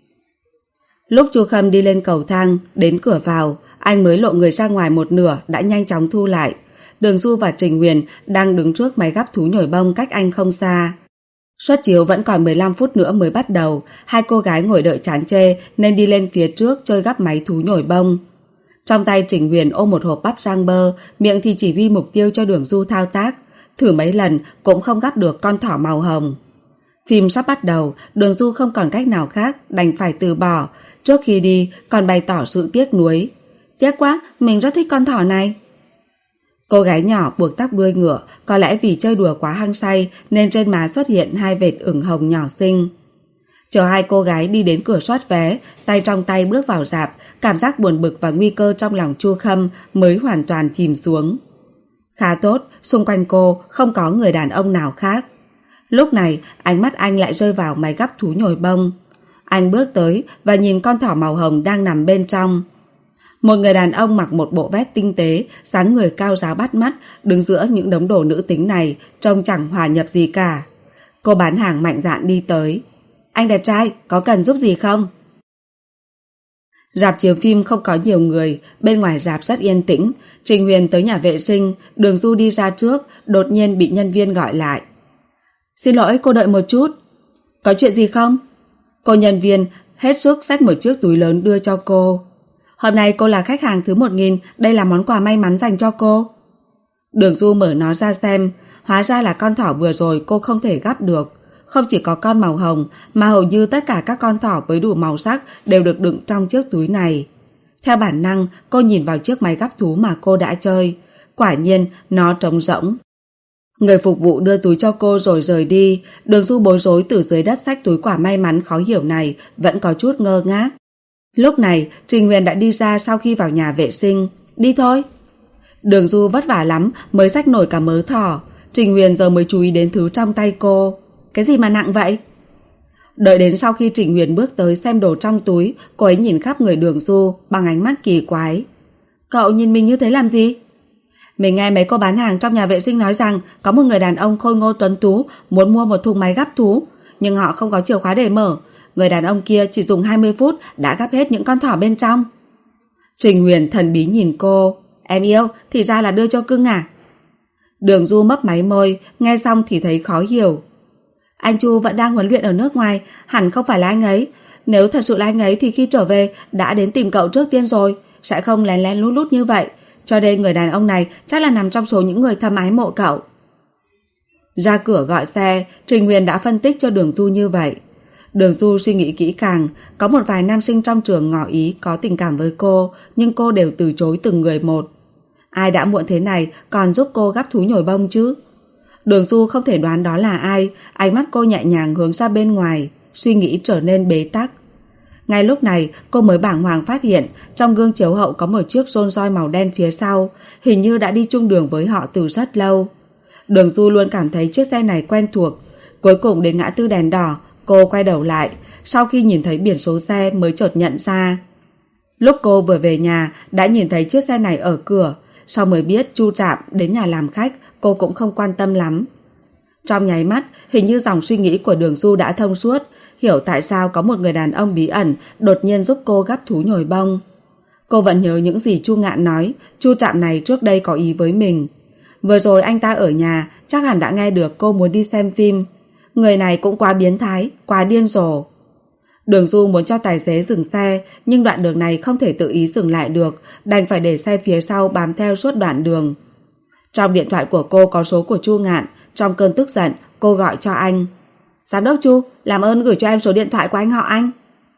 Lúc Chu Khâm đi lên cầu thang, đến cửa vào, anh mới lộ người ra ngoài một nửa đã nhanh chóng thu lại. Đường Du và Trình Huyền đang đứng trước máy gắp thú nhồi bông cách anh không xa. Suất chiếu vẫn còn mười lăm phút nữa mới bắt đầu, hai cô gái ngồi đợi chán chê nên đi lên phía trước chơi gắp máy thú nhồi bông. Trong tay Trình Huyền ôm một hộp bắp rang bơ, miệng thì chỉ vi mục tiêu cho Đường Du thao tác, thử mấy lần cũng không gắp được con thỏ màu hồng. Phim sắp bắt đầu, Đường Du không còn cách nào khác, đành phải từ bỏ. Trước khi đi còn bày tỏ sự tiếc nuối. Tiếc quá, mình rất thích con thỏ này. Cô gái nhỏ buộc tóc đuôi ngựa, có lẽ vì chơi đùa quá hăng say nên trên má xuất hiện hai vệt ửng hồng nhỏ xinh. Chờ hai cô gái đi đến cửa soát vé, tay trong tay bước vào rạp, cảm giác buồn bực và nguy cơ trong lòng Chu Khâm mới hoàn toàn chìm xuống. Khá tốt, xung quanh cô không có người đàn ông nào khác. Lúc này, ánh mắt anh lại rơi vào máy gắp thú nhồi bông. Anh bước tới và nhìn con thỏ màu hồng đang nằm bên trong. Một người đàn ông mặc một bộ vest tinh tế, dáng người cao ráo bắt mắt, đứng giữa những đống đồ nữ tính này, trông chẳng hòa nhập gì cả. Cô bán hàng mạnh dạn đi tới. Anh đẹp trai, có cần giúp gì không? Rạp chiếu phim không có nhiều người, bên ngoài rạp rất yên tĩnh. Trình Huyền tới nhà vệ sinh, Đường Du đi ra trước, đột nhiên bị nhân viên gọi lại. Xin lỗi, cô đợi một chút. Có chuyện gì không? Cô nhân viên hết sức xách một chiếc túi lớn đưa cho cô. Hôm nay cô là khách hàng thứ một nghìn, đây là món quà may mắn dành cho cô. Đường Du mở nó ra xem, hóa ra là con thỏ vừa rồi cô không thể gắp được. Không chỉ có con màu hồng, mà hầu như tất cả các con thỏ với đủ màu sắc đều được đựng trong chiếc túi này. Theo bản năng, cô nhìn vào chiếc máy gắp thú mà cô đã chơi. Quả nhiên, nó trống rỗng. Người phục vụ đưa túi cho cô rồi rời đi. Đường Du bối rối từ dưới đất xách túi quà may mắn khó hiểu này, vẫn có chút ngơ ngác. Lúc này, Trình Huyền đã đi ra sau khi vào nhà vệ sinh. Đi thôi. Đường Du vất vả lắm mới xách nổi cả mớ thỏ. Trình Huyền giờ mới chú ý đến thứ trong tay cô. Cái gì mà nặng vậy? Đợi đến sau khi Trình Huyền bước tới xem đồ trong túi, cô ấy nhìn khắp người Đường Du bằng ánh mắt kỳ quái. Cậu nhìn mình như thế làm gì? Mình nghe mấy cô bán hàng trong nhà vệ sinh nói rằng có một người đàn ông khôi ngô tuấn tú muốn mua một thùng máy gắp thú, nhưng họ không có chìa khóa để mở. Người đàn ông kia chỉ dùng hai mươi phút đã gắp hết những con thỏ bên trong. Trình Huyền thần bí nhìn cô. Em yêu, thì ra là đưa cho cưng à? Đường Du mấp máy môi, nghe xong thì thấy khó hiểu. Anh Chu vẫn đang huấn luyện ở nước ngoài, hẳn không phải là anh ấy. Nếu thật sự là anh ấy thì khi trở về đã đến tìm cậu trước tiên rồi, sẽ không lén lén lút lút như vậy. Cho nên người đàn ông này chắc là nằm trong số những người thầm ái mộ cậu. Ra cửa gọi xe, Trình Huyền đã phân tích cho Đường Du như vậy. Đường Du suy nghĩ kỹ càng, có một vài nam sinh trong trường ngỏ ý có tình cảm với cô, nhưng cô đều từ chối từng người một. Ai đã muộn thế này còn giúp cô gắp thú nhồi bông chứ? Đường Du không thể đoán đó là ai, ánh mắt cô nhẹ nhàng hướng ra bên ngoài, suy nghĩ trở nên bế tắc. Ngay lúc này, cô mới bàng hoàng phát hiện trong gương chiếu hậu có một chiếc Rolls-Royce màu đen phía sau, hình như đã đi chung đường với họ từ rất lâu. Đường Du luôn cảm thấy chiếc xe này quen thuộc. Cuối cùng đến ngã tư đèn đỏ, cô quay đầu lại, sau khi nhìn thấy biển số xe mới chợt nhận ra. Lúc cô vừa về nhà đã nhìn thấy chiếc xe này ở cửa, sau mới biết Chu Trạm đến nhà làm khách, cô cũng không quan tâm lắm. Trong nháy mắt, hình như dòng suy nghĩ của Đường Du đã thông suốt, hiểu tại sao có một người đàn ông bí ẩn đột nhiên giúp cô gắp thú nhồi bông. Cô vẫn nhớ những gì Chu Ngạn nói, Chu Trạm này trước đây có ý với mình. Vừa rồi anh ta ở nhà, chắc hẳn đã nghe được cô muốn đi xem phim. Người này cũng quá biến thái, quá điên rồ. Đường Du muốn cho tài xế dừng xe, nhưng đoạn đường này không thể tự ý dừng lại được, đành phải để xe phía sau bám theo suốt đoạn đường. Trong điện thoại của cô có số của Chu Ngạn, trong cơn tức giận, cô gọi cho anh. Giám đốc Chu, làm ơn gửi cho em số điện thoại của anh họ Anh.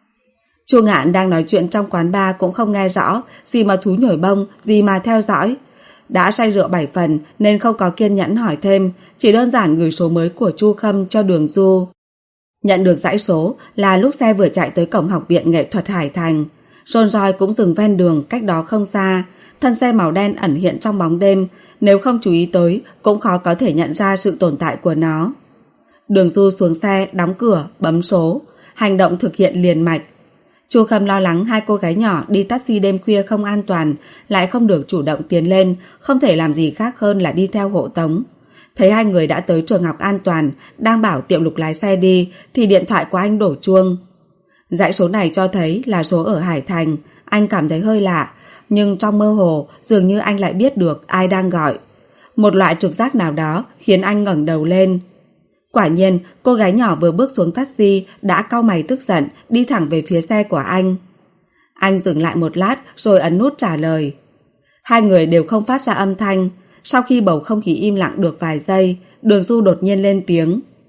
Chu Ngạn đang nói chuyện trong quán bar cũng không nghe rõ, gì mà thú nhồi bông, gì mà theo dõi. Đã say rượu bảy phần nên không có kiên nhẫn hỏi thêm, chỉ đơn giản gửi số mới của Chu Khâm cho Đường Du. Nhận được dãy số là lúc xe vừa chạy tới cổng Học viện Nghệ thuật Hải Thành. Rolls-Royce cũng dừng ven đường cách đó không xa, thân xe màu đen ẩn hiện trong bóng đêm, nếu không chú ý tới cũng khó có thể nhận ra sự tồn tại của nó. Đường Du xuống xe, đóng cửa, bấm số, hành động thực hiện liền mạch. Chu Khâm lo lắng hai cô gái nhỏ đi taxi đêm khuya không an toàn, lại không được chủ động tiến lên, không thể làm gì khác hơn là đi theo hộ tống. Thấy hai người đã tới trường học an toàn, đang bảo Tiệm Lục lái xe đi, thì điện thoại của anh đổ chuông. Dãy số này cho thấy là số ở Hải Thành, anh cảm thấy hơi lạ, nhưng trong mơ hồ dường như anh lại biết được ai đang gọi. Một loại trực giác nào đó khiến anh ngẩng đầu lên. Quả nhiên, cô gái nhỏ vừa bước xuống taxi đã cau mày tức giận, đi thẳng về phía xe của anh. Anh dừng lại một lát rồi ấn nút trả lời. Hai người đều không phát ra âm thanh. Sau khi bầu không khí im lặng được vài giây, Đường Du đột nhiên lên tiếng.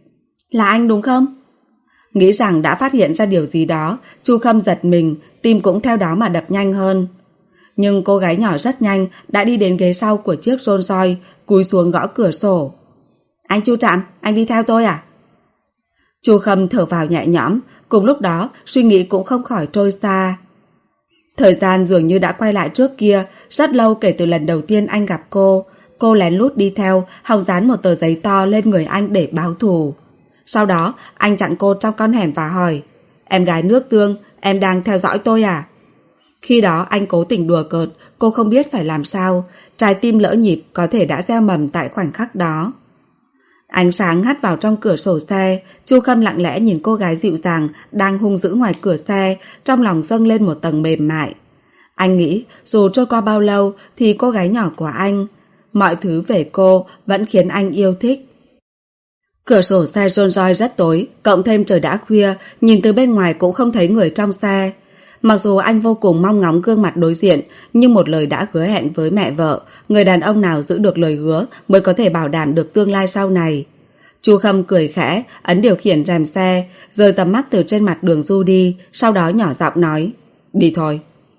Là anh đúng không? Nghĩ rằng đã phát hiện ra điều gì đó, Chu Khâm giật mình, tim cũng theo đó mà đập nhanh hơn. Nhưng cô gái nhỏ rất nhanh đã đi đến ghế sau của chiếc Rolls Royce, cúi xuống gõ cửa sổ. Anh Chu Trạm, anh đi theo tôi à? Chu Khâm thở vào nhẹ nhõm, cùng lúc đó suy nghĩ cũng không khỏi trôi xa. Thời gian dường như đã quay lại trước kia, rất lâu kể từ lần đầu tiên anh gặp cô. Cô lén lút đi theo, hòng dán một tờ giấy to lên người anh để báo thù. Sau đó anh chặn cô trong con hẻm và hỏi, em gái nước tương, em đang theo dõi tôi à? Khi đó anh cố tình đùa cợt, cô không biết phải làm sao, trái tim lỡ nhịp có thể đã gieo mầm tại khoảnh khắc đó. Ánh sáng hắt vào trong cửa sổ xe, Chu Khâm lặng lẽ nhìn cô gái dịu dàng đang hung dữ ngoài cửa xe, trong lòng dâng lên một tầng mềm mại. Anh nghĩ dù trôi qua bao lâu thì cô gái nhỏ của anh, mọi thứ về cô vẫn khiến anh yêu thích. Cửa sổ xe Rolls Royce rất tối, cộng thêm trời đã khuya, nhìn từ bên ngoài cũng không thấy người trong xe. Mặc dù anh vô cùng mong ngóng gương mặt đối diện, nhưng một lời đã hứa hẹn với mẹ vợ, người đàn ông nào giữ được lời hứa mới có thể bảo đảm được tương lai sau này. Chu Khâm cười khẽ, ấn điều khiển rèm xe, rời tầm mắt từ trên mặt Đường Du đi, sau đó nhỏ giọng nói, đi thôi.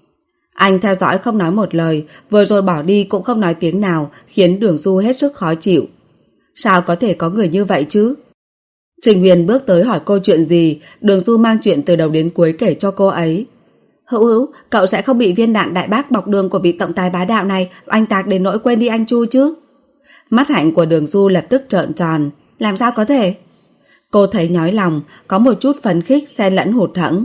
Anh theo dõi không nói một lời, vừa rồi bỏ đi cũng không nói tiếng nào, khiến Đường Du hết sức khó chịu. Sao có thể có người như vậy chứ? Trình Huyền bước tới hỏi cô chuyện gì, Đường Du mang chuyện từ đầu đến cuối kể cho cô ấy. Hữu Hữu, cậu sẽ không bị viên đạn đại bác bọc đường của vị tổng tài bá đạo này anh tạc đến nỗi quên đi anh Chu chứ? Mắt hạnh của Đường Du lập tức trợn tròn. Làm sao có thể? Cô thấy nhói lòng, có một chút phấn khích xen lẫn hụt hẫng.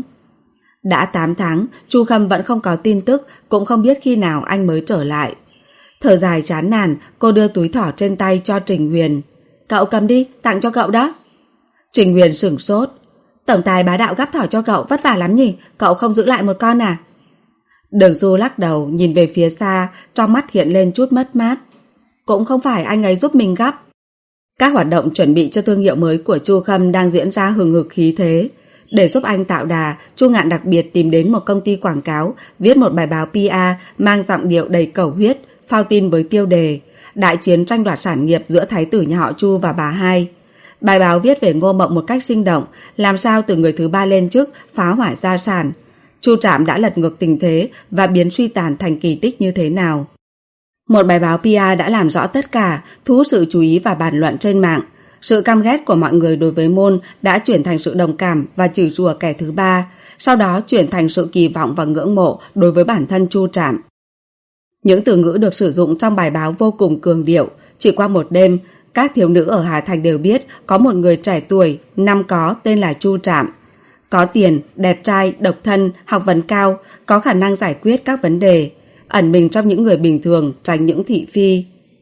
Đã tám tháng, Chu Khâm vẫn không có tin tức, cũng không biết khi nào anh mới trở lại. Thở dài chán nản, cô đưa túi thỏ trên tay cho Trình Huyền. Cậu cầm đi, tặng cho cậu đó. Trình Huyền sửng sốt. Tổng tài bá đạo gắp thỏ cho cậu vất vả lắm nhỉ, cậu không giữ lại một con à? Đường Du lắc đầu, nhìn về phía xa, trong mắt hiện lên chút mất mát. Cũng không phải anh ấy giúp mình gắp. Các hoạt động chuẩn bị cho thương hiệu mới của Chu Khâm đang diễn ra hừng hực khí thế. Để giúp anh tạo đà, Chu Ngạn đặc biệt tìm đến một công ty quảng cáo, viết một bài báo pê e mang giọng điệu đầy cầu huyết, phao tin với tiêu đề Đại chiến tranh đoạt sản nghiệp giữa thái tử nhà họ Chu và bà Hai. Bài báo viết về Ngô Mộng một cách sinh động, làm sao từ người thứ ba lên chức phá hoại gia sản. Chu Trạm đã lật ngược tình thế và biến suy tàn thành kỳ tích như thế nào. Một bài báo pê e đã làm rõ tất cả, thu hút sự chú ý và bàn luận trên mạng. Sự căm ghét của mọi người đối với Môn đã chuyển thành sự đồng cảm và chửi rủa kẻ thứ ba, sau đó chuyển thành sự kỳ vọng và ngưỡng mộ đối với bản thân Chu Trạm. Những từ ngữ được sử dụng trong bài báo vô cùng cường điệu. Chỉ qua một đêm, các thiếu nữ ở Hà Thành đều biết có một người trẻ tuổi, năm có, tên là Chu Trạm. Có tiền, đẹp trai, độc thân, học vấn cao, có khả năng giải quyết các vấn đề, ẩn mình trong những người bình thường, tránh những thị phi.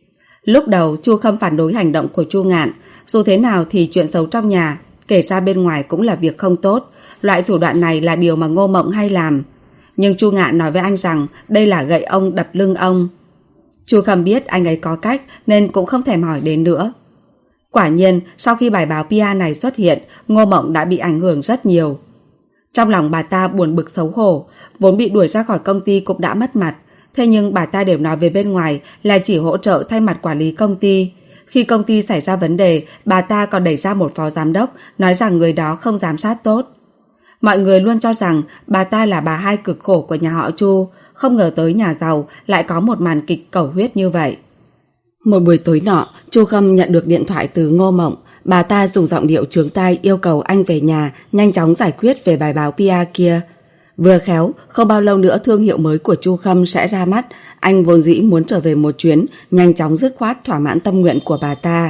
Lúc đầu Chu Khâm phản đối hành động của Chu Ngạn, dù thế nào thì chuyện xấu trong nhà, kể ra bên ngoài cũng là việc không tốt, loại thủ đoạn này là điều mà Ngô Mộng hay làm. Nhưng Chu Ngạn nói với anh rằng đây là gậy ông đập lưng ông. Chu Khâm biết anh ấy có cách nên cũng không thèm hỏi đến nữa. Quả nhiên, sau khi bài báo pê e này xuất hiện, Ngô Mộng đã bị ảnh hưởng rất nhiều. Trong lòng bà ta buồn bực xấu hổ, vốn bị đuổi ra khỏi công ty cũng đã mất mặt. Thế nhưng bà ta đều nói về bên ngoài là chỉ hỗ trợ thay mặt quản lý công ty. Khi công ty xảy ra vấn đề, bà ta còn đẩy ra một phó giám đốc, nói rằng người đó không giám sát tốt. Mọi người luôn cho rằng bà ta là bà Hai cực khổ của nhà họ Chu, không ngờ tới nhà giàu lại có một màn kịch cầu huyết như vậy. Một buổi tối nọ, Chu Khâm nhận được điện thoại từ Ngô Mộng. Bà ta dùng giọng điệu chướng tai yêu cầu anh về nhà, nhanh chóng giải quyết về bài báo pê e kia. Vừa khéo, không bao lâu nữa thương hiệu mới của Chu Khâm sẽ ra mắt. Anh vốn dĩ muốn trở về một chuyến, nhanh chóng dứt khoát thỏa mãn tâm nguyện của bà ta.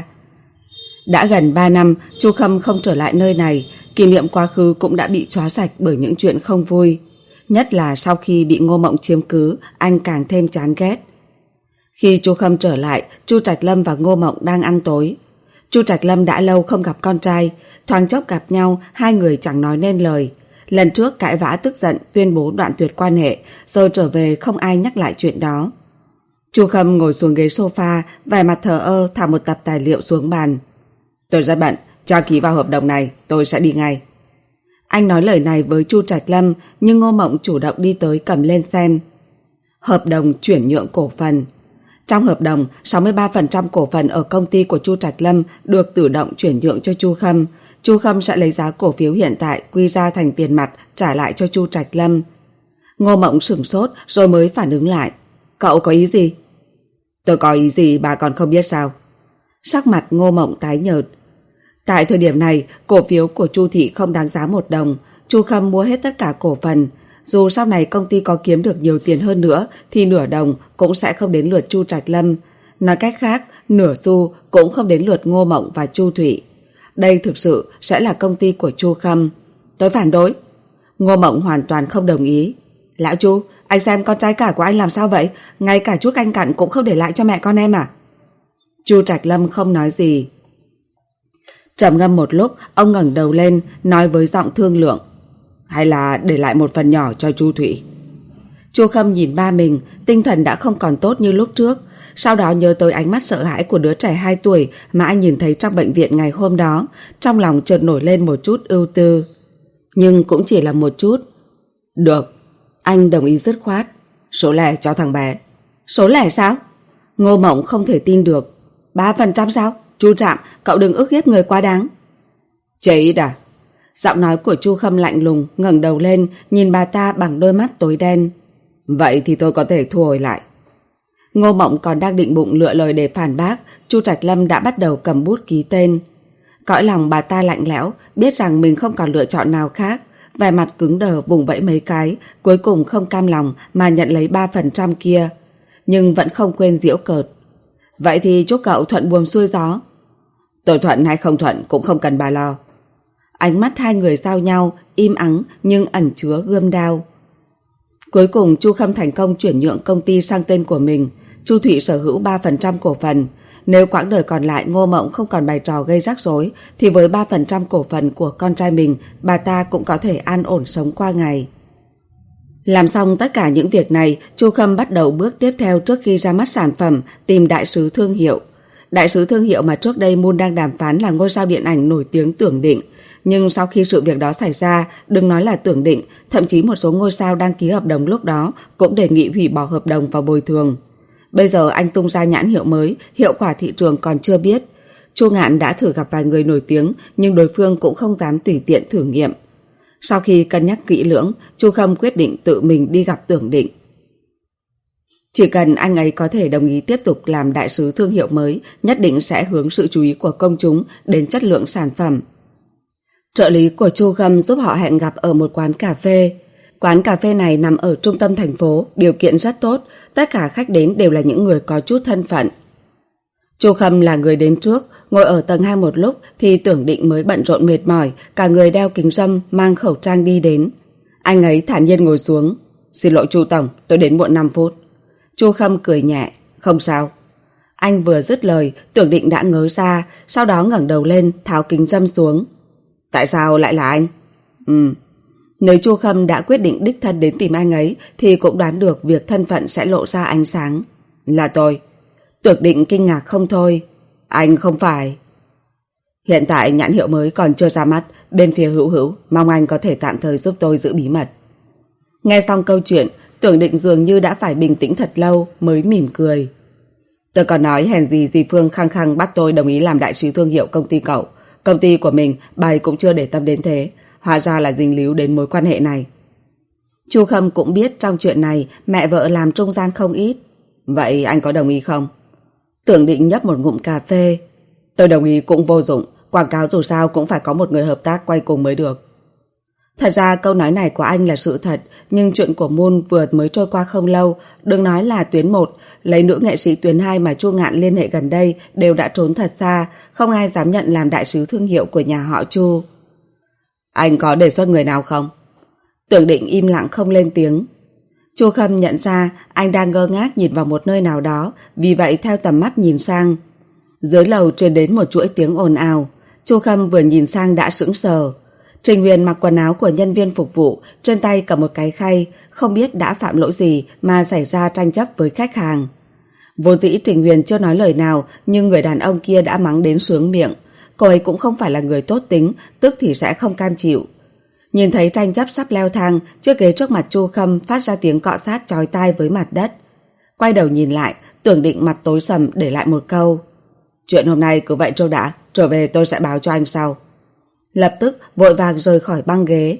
Đã gần ba năm, Chu Khâm không trở lại nơi này. Kỷ niệm quá khứ cũng đã bị xóa sạch bởi những chuyện không vui. Nhất là sau khi bị Ngô Mộng chiếm cứ, anh càng thêm chán ghét. Khi Chu Khâm trở lại, Chu Trạch Lâm và Ngô Mộng đang ăn tối. Chu Trạch Lâm đã lâu không gặp con trai, thoáng chốc gặp nhau, hai người chẳng nói nên lời. Lần trước cãi vã tức giận tuyên bố đoạn tuyệt quan hệ, giờ trở về không ai nhắc lại chuyện đó. Chu Khâm ngồi xuống ghế sofa, vẻ mặt thờ ơ thả một tập tài liệu xuống bàn. Tôi rất bận, cho ký vào hợp đồng này, tôi sẽ đi ngay. Anh nói lời này với Chu Trạch Lâm, nhưng Ngô Mộng chủ động đi tới cầm lên xem. Hợp đồng chuyển nhượng cổ phần. Trong hợp đồng, sáu mươi ba phần trăm cổ phần ở công ty của Chu Trạch Lâm được tự động chuyển nhượng cho Chu Khâm. Chu Khâm sẽ lấy giá cổ phiếu hiện tại quy ra thành tiền mặt trả lại cho Chu Trạch Lâm. Ngô Mộng sửng sốt rồi mới phản ứng lại. Cậu có ý gì? Tôi có ý gì bà còn không biết sao? Sắc mặt Ngô Mộng tái nhợt. Tại thời điểm này, cổ phiếu của Chu thị không đáng giá một đồng. Chu Khâm mua hết tất cả cổ phần. Dù sau này công ty có kiếm được nhiều tiền hơn nữa thì nửa đồng cũng sẽ không đến lượt Chu Trạch Lâm. Nói cách khác, nửa xu cũng không đến lượt Ngô Mộng và Chu Thụy. Đây thực sự sẽ là công ty của Chu Khâm. Tôi phản đối. Ngô Mộng hoàn toàn không đồng ý. Lão Chu, anh xem con trai cả của anh làm sao vậy? Ngay cả chút canh cặn cũng không để lại cho mẹ con em à? Chu Trạch Lâm không nói gì. Trầm ngâm một lúc, ông ngẩng đầu lên, nói với giọng thương lượng. Hay là để lại một phần nhỏ cho Chu Thụy? Chu Khâm nhìn ba mình, tinh thần đã không còn tốt như lúc trước. Sau đó nhớ tới ánh mắt sợ hãi của đứa trẻ hai tuổi mà anh nhìn thấy trong bệnh viện ngày hôm đó. Trong lòng chợt nổi lên một chút ưu tư. Nhưng cũng chỉ là một chút. Được, anh đồng ý dứt khoát. Số lẻ cho thằng bé. Số lẻ sao? Ngô Mộng không thể tin được. Ba phần trăm sao? Chu Trạm, cậu đừng ức hiếp người quá đáng. Chế ít à? Giọng nói của Chu Khâm lạnh lùng, ngẩng đầu lên, nhìn bà ta bằng đôi mắt tối đen. Vậy thì tôi có thể thu hồi lại. Ngô Mộng còn đang định bụng lựa lời để phản bác, Chu Trạch Lâm đã bắt đầu cầm bút ký tên. Cõi lòng bà ta lạnh lẽo, biết rằng mình không còn lựa chọn nào khác. Vẻ mặt cứng đờ vùng vẫy mấy cái, cuối cùng không cam lòng mà nhận lấy ba phần trăm kia. Nhưng vẫn không quên giễu cợt. Vậy thì chúc cậu thuận buồm xuôi gió. Tôi thuận hay không thuận cũng không cần bà lo. Ánh mắt hai người giao nhau, im ắng nhưng ẩn chứa gươm đao. Cuối cùng Chu Khâm thành công chuyển nhượng công ty sang tên của mình. Chu Thụy sở hữu ba phần trăm cổ phần. Nếu quãng đời còn lại Ngô Mộng không còn bày trò gây rắc rối thì với ba phần trăm cổ phần của con trai mình, bà ta cũng có thể an ổn sống qua ngày. Làm xong tất cả những việc này, Chu Khâm bắt đầu bước tiếp theo trước khi ra mắt sản phẩm, tìm đại sứ thương hiệu. Đại sứ thương hiệu mà trước đây Moon đang đàm phán là ngôi sao điện ảnh nổi tiếng Tưởng Định. Nhưng sau khi sự việc đó xảy ra, đừng nói là Tưởng Định, thậm chí một số ngôi sao đăng ký hợp đồng lúc đó cũng đề nghị hủy bỏ hợp đồng và bồi thường. Bây giờ anh tung ra nhãn hiệu mới, hiệu quả thị trường còn chưa biết. Chu Ngạn đã thử gặp vài người nổi tiếng, nhưng đối phương cũng không dám tùy tiện thử nghiệm. Sau khi cân nhắc kỹ lưỡng, Chu Khâm quyết định tự mình đi gặp Tưởng Định. Chỉ cần anh ấy có thể đồng ý tiếp tục làm đại sứ thương hiệu mới, nhất định sẽ hướng sự chú ý của công chúng đến chất lượng sản phẩm. Trợ lý của Chu Khâm giúp họ hẹn gặp ở một quán cà phê. Quán cà phê này nằm ở trung tâm thành phố, điều kiện rất tốt, tất cả khách đến đều là những người có chút thân phận. Chu Khâm là người đến trước, ngồi ở tầng hai một lúc thì Tưởng Định mới bận rộn mệt mỏi, cả người đeo kính râm, mang khẩu trang đi đến. Anh ấy thản nhiên ngồi xuống. Xin lỗi Chu Tổng, tôi đến muộn năm phút. Chu Khâm cười nhẹ, không sao. Anh vừa dứt lời, Tưởng Định đã ngớ ra, sau đó ngẩng đầu lên, tháo kính râm xuống. Tại sao lại là anh? Ừ. Nếu Chu Khâm đã quyết định đích thân đến tìm anh ấy thì cũng đoán được việc thân phận sẽ lộ ra ánh sáng. Là tôi. Tưởng Định kinh ngạc không thôi. Anh không phải. Hiện tại nhãn hiệu mới còn chưa ra mắt, bên phía Hữu Hữu, mong anh có thể tạm thời giúp tôi giữ bí mật. Nghe xong câu chuyện, Tưởng Định dường như đã phải bình tĩnh thật lâu mới mỉm cười. Tôi còn nói hèn gì dì Phương khăng khăng bắt tôi đồng ý làm đại sứ thương hiệu công ty cậu. Công ty của mình, bà ấy cũng chưa để tâm đến thế. Hóa ra là dính líu đến mối quan hệ này. Chu Khâm cũng biết trong chuyện này mẹ vợ làm trung gian không ít. Vậy anh có đồng ý không? Tưởng Định nhấp một ngụm cà phê. Tôi đồng ý cũng vô dụng. Quảng cáo dù sao cũng phải có một người hợp tác quay cùng mới được. Thật ra câu nói này của anh là sự thật, nhưng chuyện của Moon vừa mới trôi qua không lâu, đừng nói là tuyến một, lấy nữ nghệ sĩ tuyến hai mà Chu Ngạn liên hệ gần đây đều đã trốn thật xa, không ai dám nhận làm đại sứ thương hiệu của nhà họ Chu. Anh có đề xuất người nào không? Tưởng Định im lặng không lên tiếng. Chu Khâm nhận ra anh đang ngơ ngác nhìn vào một nơi nào đó, vì vậy theo tầm mắt nhìn sang. Dưới lầu truyền đến một chuỗi tiếng ồn ào. Chu Khâm vừa nhìn sang đã sững sờ. Trình Huyền mặc quần áo của nhân viên phục vụ, trên tay cầm một cái khay, không biết đã phạm lỗi gì mà xảy ra tranh chấp với khách hàng. Vốn dĩ Trình Huyền chưa nói lời nào, nhưng người đàn ông kia đã mắng đến sướng miệng. Cô ấy cũng không phải là người tốt tính, tức thì sẽ không cam chịu. Nhìn thấy tranh chấp sắp leo thang, chiếc ghế trước mặt Chu Khâm phát ra tiếng cọ sát chói tai với mặt đất. Quay đầu nhìn lại, Tưởng Định mặt tối sầm để lại một câu. Chuyện hôm nay cứ vậy trôi đã, trở về tôi sẽ báo cho anh sau. lập tức vội vàng rời khỏi băng ghế.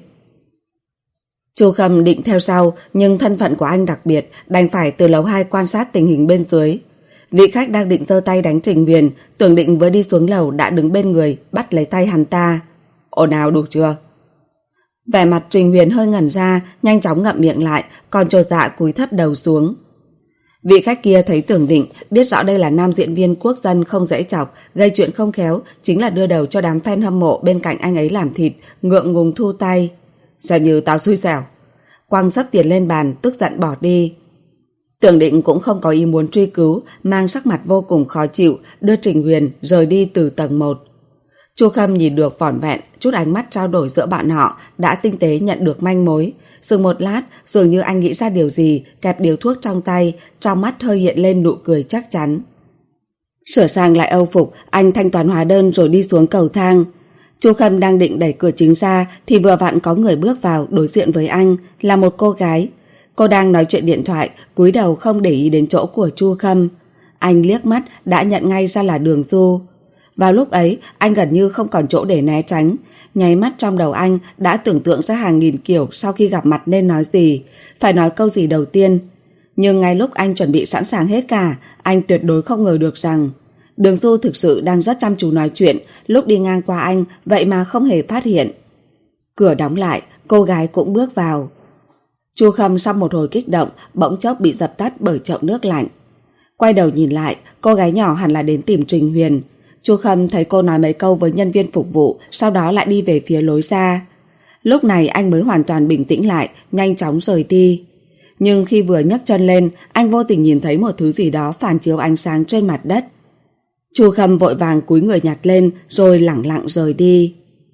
Chu Khâm định theo sau, nhưng thân phận của anh đặc biệt, đành phải từ lầu hai quan sát tình hình bên dưới. Vị khách đang định giơ tay đánh Trình Huyền, tưởng định vừa đi xuống lầu đã đứng bên người, bắt lấy tay hắn ta. Ồn ào đủ chưa? Vẻ mặt Trình Huyền hơi ngẩn ra, nhanh chóng ngậm miệng lại, còn chột dạ cúi thấp đầu xuống. Vị khách kia thấy Tưởng Định, biết rõ đây là nam diễn viên quốc dân không dễ chọc, gây chuyện không khéo, chính là đưa đầu cho đám fan hâm mộ bên cạnh anh ấy làm thịt, ngượng ngùng thu tay. Xem như tao xui xẻo. Quăng sấp tiền lên bàn, tức giận bỏ đi. Tưởng Định cũng không có ý muốn truy cứu, mang sắc mặt vô cùng khó chịu, đưa Trình Huyền rời đi từ tầng một. Chu Khâm nhìn được vỏn vẹn, chút ánh mắt trao đổi giữa bọn họ, đã tinh tế nhận được manh mối. Dừng một lát, dường như anh nghĩ ra điều gì, kẹp điếu thuốc trong tay, trong mắt hơi hiện lên nụ cười chắc chắn. Sửa sang lại âu phục, anh thanh toán hóa đơn rồi đi xuống cầu thang. Chu Khâm đang định đẩy cửa chính ra thì vừa vặn có người bước vào đối diện với anh, là một cô gái. Cô đang nói chuyện điện thoại, cúi đầu không để ý đến chỗ của Chu Khâm. Anh liếc mắt đã nhận ngay ra là Đường Du. Vào lúc ấy, anh gần như không còn chỗ để né tránh. Nháy mắt trong đầu anh đã tưởng tượng ra hàng nghìn kiểu sau khi gặp mặt nên nói gì, phải nói câu gì đầu tiên. Nhưng ngay lúc anh chuẩn bị sẵn sàng hết cả, anh tuyệt đối không ngờ được rằng Đường Du thực sự đang rất chăm chú nói chuyện, lúc đi ngang qua anh vậy mà không hề phát hiện. Cửa đóng lại, cô gái cũng bước vào. Chu Khâm sau một hồi kích động, bỗng chốc bị dập tắt bởi chậu nước lạnh. Quay đầu nhìn lại, cô gái nhỏ hẳn là đến tìm Trình Huyền. Chu Khâm thấy cô nói mấy câu với nhân viên phục vụ, sau đó lại đi về phía lối ra. Lúc này anh mới hoàn toàn bình tĩnh lại, nhanh chóng rời đi. Nhưng khi vừa nhấc chân lên, anh vô tình nhìn thấy một thứ gì đó phản chiếu ánh sáng trên mặt đất. Chu Khâm vội vàng cúi người nhặt lên rồi lẳng lặng rời đi.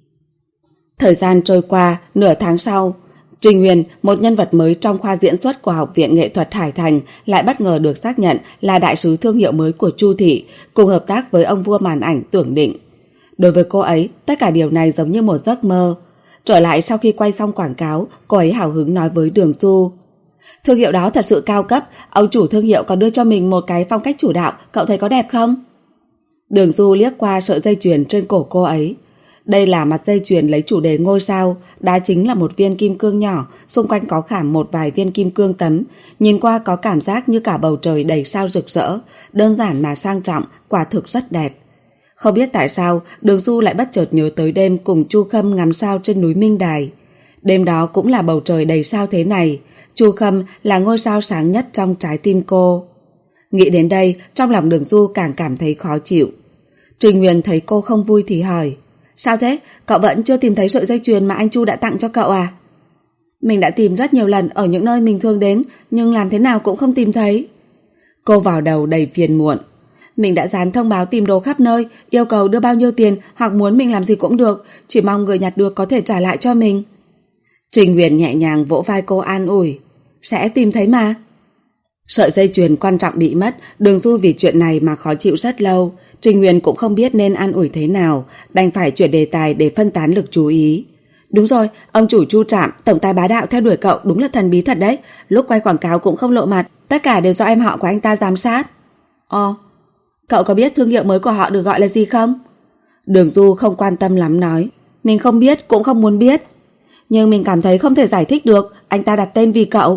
Thời gian trôi qua, nửa tháng sau, Trình Huyền, một nhân vật mới trong khoa diễn xuất của Học viện Nghệ thuật Hải Thành, lại bất ngờ được xác nhận là đại sứ thương hiệu mới của Chu thị, cùng hợp tác với ông vua màn ảnh Tưởng Định. Đối với cô ấy, tất cả điều này giống như một giấc mơ. Trở lại sau khi quay xong quảng cáo, cô ấy hào hứng nói với Đường Du. Thương hiệu đó thật sự cao cấp, ông chủ thương hiệu còn đưa cho mình một cái phong cách chủ đạo, cậu thấy có đẹp không? Đường Du liếc qua sợi dây chuyền trên cổ cô ấy. Đây là mặt dây chuyền lấy chủ đề ngôi sao, đá chính là một viên kim cương nhỏ, xung quanh có khảm một vài viên kim cương tấm, nhìn qua có cảm giác như cả bầu trời đầy sao rực rỡ, đơn giản mà sang trọng, quả thực rất đẹp. Không biết tại sao, Đường Du lại bất chợt nhớ tới đêm cùng Chu Khâm ngắm sao trên núi Minh Đài. Đêm đó cũng là bầu trời đầy sao thế này, Chu Khâm là ngôi sao sáng nhất trong trái tim cô. Nghĩ đến đây, trong lòng Đường Du càng cảm thấy khó chịu. Trình Huyền thấy cô không vui thì hỏi, sao thế? Cậu vẫn chưa tìm thấy sợi dây chuyền mà anh Chu đã tặng cho cậu à? Mình đã tìm rất nhiều lần ở những nơi mình thường đến, nhưng làm thế nào cũng không tìm thấy. Cô vào đầu đầy phiền muộn. Mình đã dán thông báo tìm đồ khắp nơi, yêu cầu đưa bao nhiêu tiền hoặc muốn mình làm gì cũng được, chỉ mong người nhặt được có thể trả lại cho mình. Trình Huyền nhẹ nhàng vỗ vai cô an ủi, sẽ tìm thấy mà. Sợi dây chuyền quan trọng bị mất, Đường Du vì chuyện này mà khó chịu rất lâu. Trình Huyền cũng không biết nên an ủi thế nào, đành phải chuyển đề tài để phân tán lực chú ý. Đúng rồi, ông chủ Chu Trạm, tổng tài bá đạo theo đuổi cậu đúng là thần bí thật đấy. Lúc quay quảng cáo cũng không lộ mặt, tất cả đều do em họ của anh ta giám sát. Ồ, cậu có biết thương hiệu mới của họ được gọi là gì không? Đường Du không quan tâm lắm nói, mình không biết cũng không muốn biết. Nhưng mình cảm thấy không thể giải thích được, anh ta đặt tên vì cậu.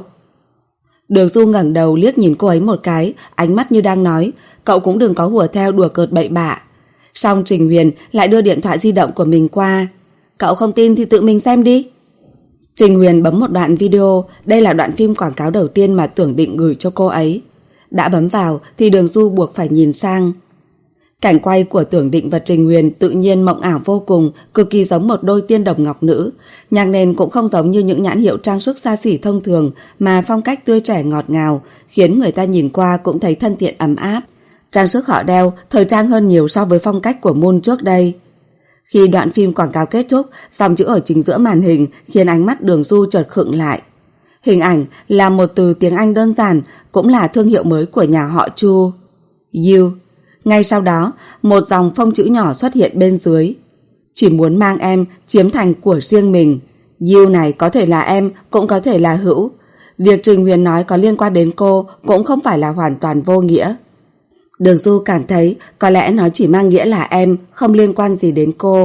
Đường Du ngẩng đầu liếc nhìn cô ấy một cái, ánh mắt như đang nói, cậu cũng đừng có hùa theo đùa cợt bậy bạ. Xong Trình Huyền lại đưa điện thoại di động của mình qua. Cậu không tin thì tự mình xem đi. Trình Huyền bấm một đoạn video, đây là đoạn phim quảng cáo đầu tiên mà Tưởng Định gửi cho cô ấy. Đã bấm vào thì Đường Du buộc phải nhìn sang. Cảnh quay của Tưởng Định và Trình Huyền tự nhiên mộng ảo vô cùng, cực kỳ giống một đôi tiên đồng ngọc nữ. Nhạc nền cũng không giống như những nhãn hiệu trang sức xa xỉ thông thường, mà phong cách tươi trẻ ngọt ngào, khiến người ta nhìn qua cũng thấy thân thiện ấm áp. Trang sức họ đeo thời trang hơn nhiều so với phong cách của Moon trước đây. Khi đoạn phim quảng cáo kết thúc, dòng chữ ở chính giữa màn hình khiến ánh mắt Đường Du chợt khựng lại. Hình ảnh là một từ tiếng Anh đơn giản, cũng là thương hiệu mới của nhà họ Chu. You. Ngay sau đó, một dòng phông chữ nhỏ xuất hiện bên dưới. Chỉ muốn mang em chiếm thành của riêng mình. You này có thể là em, cũng có thể là Hữu. Việc Trình Huyền nói có liên quan đến cô cũng không phải là hoàn toàn vô nghĩa. Đường Du cảm thấy có lẽ nó chỉ mang nghĩa là em, không liên quan gì đến cô.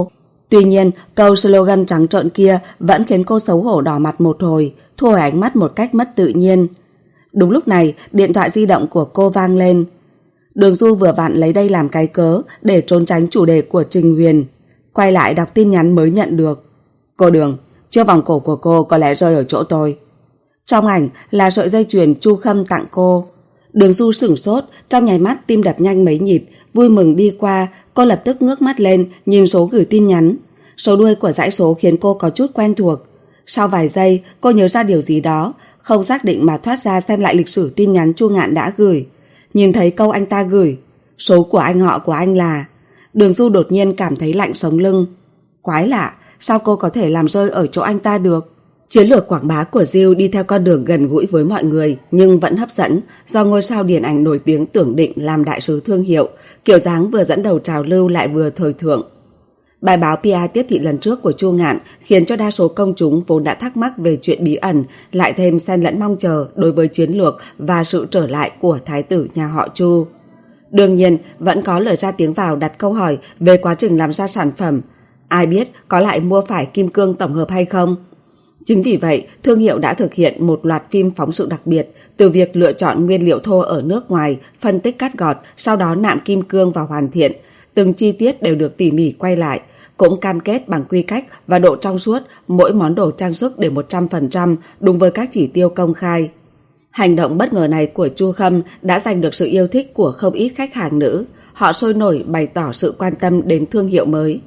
Tuy nhiên, câu slogan trắng trợn kia vẫn khiến cô xấu hổ đỏ mặt một hồi, thu hồi ánh mắt một cách mất tự nhiên. Đúng lúc này, điện thoại di động của cô vang lên. Đường Du vừa vặn lấy đây làm cái cớ để trốn tránh chủ đề của Trình Huyền. Quay lại đọc tin nhắn mới nhận được. Cô Đường, chiếc vòng cổ của cô có lẽ rơi ở chỗ tôi. Trong ảnh là sợi dây chuyền Chu Khâm tặng cô. Đường Du sửng sốt, trong nháy mắt tim đập nhanh mấy nhịp, vui mừng đi qua, cô lập tức ngước mắt lên, nhìn số gửi tin nhắn. Số đuôi của dãy số khiến cô có chút quen thuộc. Sau vài giây, cô nhớ ra điều gì đó, không xác định mà thoát ra xem lại lịch sử tin nhắn Chu Ngạn đã gửi. Nhìn thấy câu anh ta gửi, số của anh họ của anh là... Đường Du đột nhiên cảm thấy lạnh sống lưng. Quái lạ, sao cô có thể làm rơi ở chỗ anh ta được? Chiến lược quảng bá của Diêu đi theo con đường gần gũi với mọi người nhưng vẫn hấp dẫn, do ngôi sao điện ảnh nổi tiếng Tưởng Định làm đại sứ thương hiệu, kiểu dáng vừa dẫn đầu trào lưu lại vừa thời thượng. Bài báo pê e tiếp thị lần trước của Chu Ngạn khiến cho đa số công chúng vốn đã thắc mắc về chuyện bí ẩn lại thêm xen lẫn mong chờ đối với chiến lược và sự trở lại của thái tử nhà họ Chu. Đương nhiên, vẫn có lời ra tiếng vào đặt câu hỏi về quá trình làm ra sản phẩm. Ai biết có lại mua phải kim cương tổng hợp hay không? Chính vì vậy, thương hiệu đã thực hiện một loạt phim phóng sự đặc biệt, từ việc lựa chọn nguyên liệu thô ở nước ngoài, phân tích cắt gọt, sau đó nạm kim cương và hoàn thiện. Từng chi tiết đều được tỉ mỉ quay lại, cũng cam kết bằng quy cách và độ trong suốt mỗi món đồ trang sức để một trăm phần trăm đúng với các chỉ tiêu công khai. Hành động bất ngờ này của Chu Khâm đã giành được sự yêu thích của không ít khách hàng nữ. Họ sôi nổi bày tỏ sự quan tâm đến thương hiệu mới.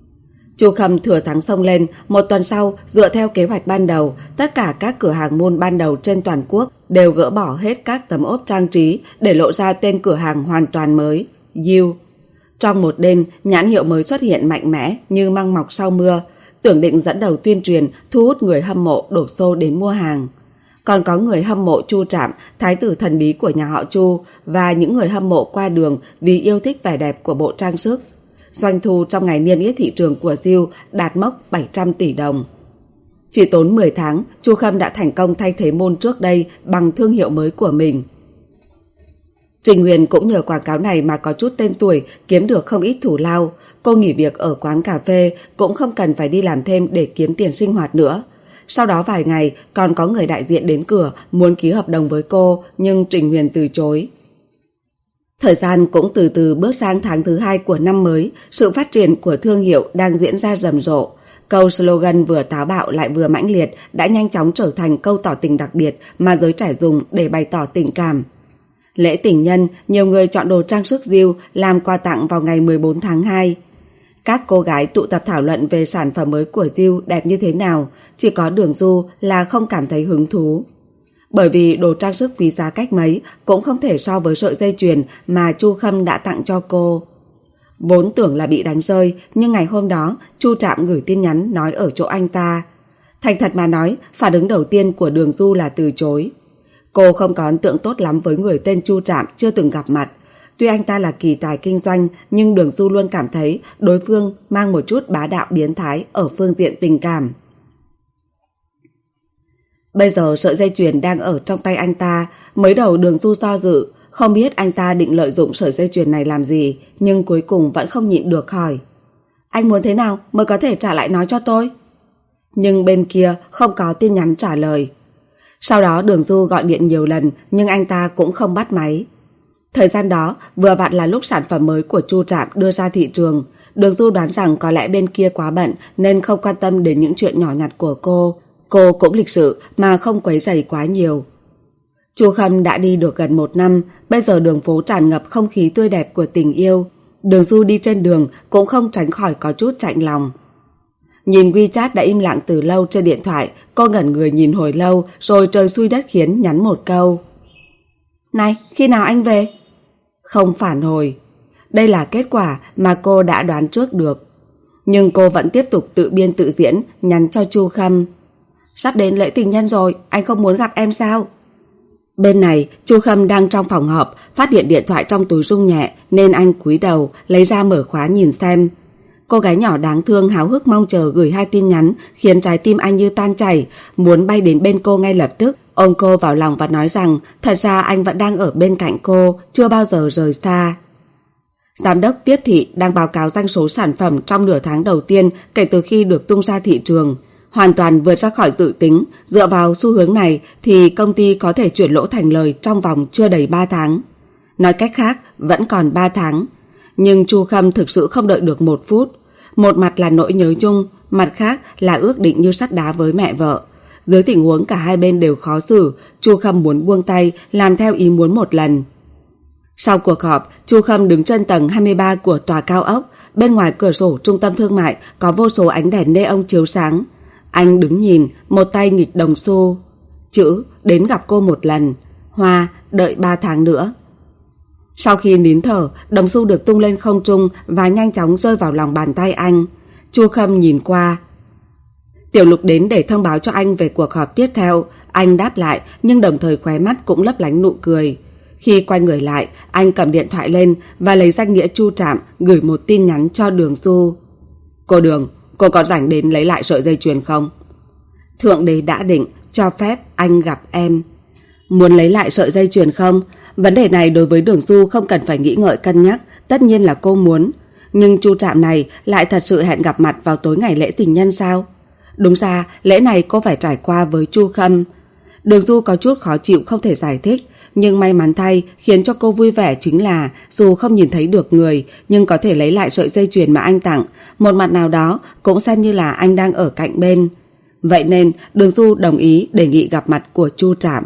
Chu Khâm thừa thắng xông lên, một tuần sau, dựa theo kế hoạch ban đầu, tất cả các cửa hàng mall ban đầu trên toàn quốc đều gỡ bỏ hết các tấm ốp trang trí để lộ ra tên cửa hàng hoàn toàn mới, You. Trong một đêm, nhãn hiệu mới xuất hiện mạnh mẽ như măng mọc sau mưa, Tưởng Định dẫn đầu tuyên truyền, thu hút người hâm mộ đổ xô đến mua hàng. Còn có người hâm mộ Chu Trạm, thái tử thần bí của nhà họ Chu, và những người hâm mộ qua đường vì yêu thích vẻ đẹp của bộ trang sức. Doanh thu trong ngày niêm yết thị trường của Diêu đạt mốc bảy trăm tỷ đồng. Chỉ tốn mười tháng, Chu Khâm đã thành công thay thế môn trước đây bằng thương hiệu mới của mình. Trình Huyền cũng nhờ quảng cáo này mà có chút tên tuổi, kiếm được không ít thù lao. Cô nghỉ việc ở quán cà phê, cũng không cần phải đi làm thêm để kiếm tiền sinh hoạt nữa. Sau đó vài ngày, còn có người đại diện đến cửa muốn ký hợp đồng với cô, nhưng Trình Huyền từ chối. Thời gian cũng từ từ bước sang tháng thứ hai của năm mới, sự phát triển của thương hiệu đang diễn ra rầm rộ. Câu slogan vừa táo bạo lại vừa mãnh liệt đã nhanh chóng trở thành câu tỏ tình đặc biệt mà giới trẻ dùng để bày tỏ tình cảm. Lễ tình nhân, nhiều người chọn đồ trang sức Diêu làm quà tặng vào ngày mười bốn tháng hai. Các cô gái tụ tập thảo luận về sản phẩm mới của Diêu đẹp như thế nào, chỉ có Đường Du là không cảm thấy hứng thú. Bởi vì đồ trang sức quý giá cách mấy cũng không thể so với sợi dây chuyền mà Chu Khâm đã tặng cho cô. Vốn tưởng là bị đánh rơi, nhưng ngày hôm đó Chu Trạm gửi tin nhắn nói ở chỗ anh ta. Thành thật mà nói, phản ứng đầu tiên của Đường Du là từ chối. Cô không có ấn tượng tốt lắm với người tên Chu Trạm chưa từng gặp mặt. Tuy anh ta là kỳ tài kinh doanh, nhưng Đường Du luôn cảm thấy đối phương mang một chút bá đạo biến thái ở phương diện tình cảm. Bây giờ sợi dây chuyền đang ở trong tay anh ta, mới đầu Đường Du do dự, không biết anh ta định lợi dụng sợi dây chuyền này làm gì, nhưng cuối cùng vẫn không nhịn được hỏi. Anh muốn thế nào mới có thể trả lại nói cho tôi? Nhưng bên kia không có tin nhắn trả lời. Sau đó Đường Du gọi điện nhiều lần nhưng anh ta cũng không bắt máy. Thời gian đó vừa vặn là lúc sản phẩm mới của Chu Trạm đưa ra thị trường. Đường Du đoán rằng có lẽ bên kia quá bận nên không quan tâm đến những chuyện nhỏ nhặt của cô. Cô cũng lịch sự mà không quấy rầy quá nhiều. Chu Khâm đã đi được gần một năm, bây giờ đường phố tràn ngập không khí tươi đẹp của tình yêu. Đường Du đi trên đường cũng không tránh khỏi có chút chạnh lòng. Nhìn WeChat đã im lặng từ lâu trên điện thoại, cô ngẩn người nhìn hồi lâu rồi trời xui đất khiến nhắn một câu. Này, khi nào anh về? Không phản hồi. Đây là kết quả mà cô đã đoán trước được. Nhưng cô vẫn tiếp tục tự biên tự diễn nhắn cho Chu Khâm. Sắp đến lễ tình nhân rồi, anh không muốn gặp em sao? Bên này, Chu Khâm đang trong phòng họp, phát hiện điện thoại trong túi rung nhẹ nên anh cúi đầu lấy ra mở khóa nhìn xem. Cô gái nhỏ đáng thương háo hức mong chờ gửi hai tin nhắn khiến trái tim anh như tan chảy, muốn bay đến bên cô ngay lập tức, ôm cô vào lòng và nói rằng thật ra anh vẫn đang ở bên cạnh cô, chưa bao giờ rời xa. Giám đốc tiếp thị đang báo cáo doanh số sản phẩm trong nửa tháng đầu tiên kể từ khi được tung ra thị trường, hoàn toàn vượt ra khỏi dự tính. Dựa vào xu hướng này thì công ty có thể chuyển lỗ thành lời trong vòng chưa đầy ba tháng. Nói cách khác, vẫn còn ba tháng. Nhưng Chu Khâm thực sự không đợi được một phút. Một mặt là nỗi nhớ nhung, mặt khác là ước định như sắt đá với mẹ vợ. Dưới tình huống cả hai bên đều khó xử, Chu Khâm muốn buông tay, làm theo ý muốn một lần. Sau cuộc họp, Chu Khâm đứng trên tầng hai mươi ba của tòa cao ốc. Bên ngoài cửa sổ trung tâm thương mại có vô số ánh đèn neon chiếu sáng. Anh đứng nhìn, một tay nghịch đồng xu. Chữ đến gặp cô một lần, hoa đợi ba tháng nữa. Sau khi nín thở, đồng xu được tung lên không trung và nhanh chóng rơi vào lòng bàn tay anh. Chu Khâm nhìn qua. Tiểu Lục đến để thông báo cho anh về cuộc họp tiếp theo. Anh đáp lại, nhưng đồng thời khóe mắt cũng lấp lánh nụ cười. Khi quay người lại, anh cầm điện thoại lên và lấy danh nghĩa Chu Trạm gửi một tin nhắn cho Đường Du. Cô Đường, cô có rảnh đến lấy lại sợi dây chuyền không? Thượng đế đã định cho phép anh gặp em. Muốn lấy lại sợi dây chuyền không? Vấn đề này đối với Đường Du không cần phải nghĩ ngợi cân nhắc. Tất nhiên là cô muốn. Nhưng Chu Trạm này lại thật sự hẹn gặp mặt vào tối ngày lễ tình nhân sao? Đúng ra lễ này cô phải trải qua với Chu Khâm. Đường Du có chút khó chịu không thể giải thích. Nhưng may mắn thay, khiến cho cô vui vẻ chính là dù không nhìn thấy được người, nhưng có thể lấy lại sợi dây chuyền mà anh tặng. Một mặt nào đó cũng xem như là anh đang ở cạnh bên. Vậy nên Đường Du đồng ý đề nghị gặp mặt của Chu Trạm.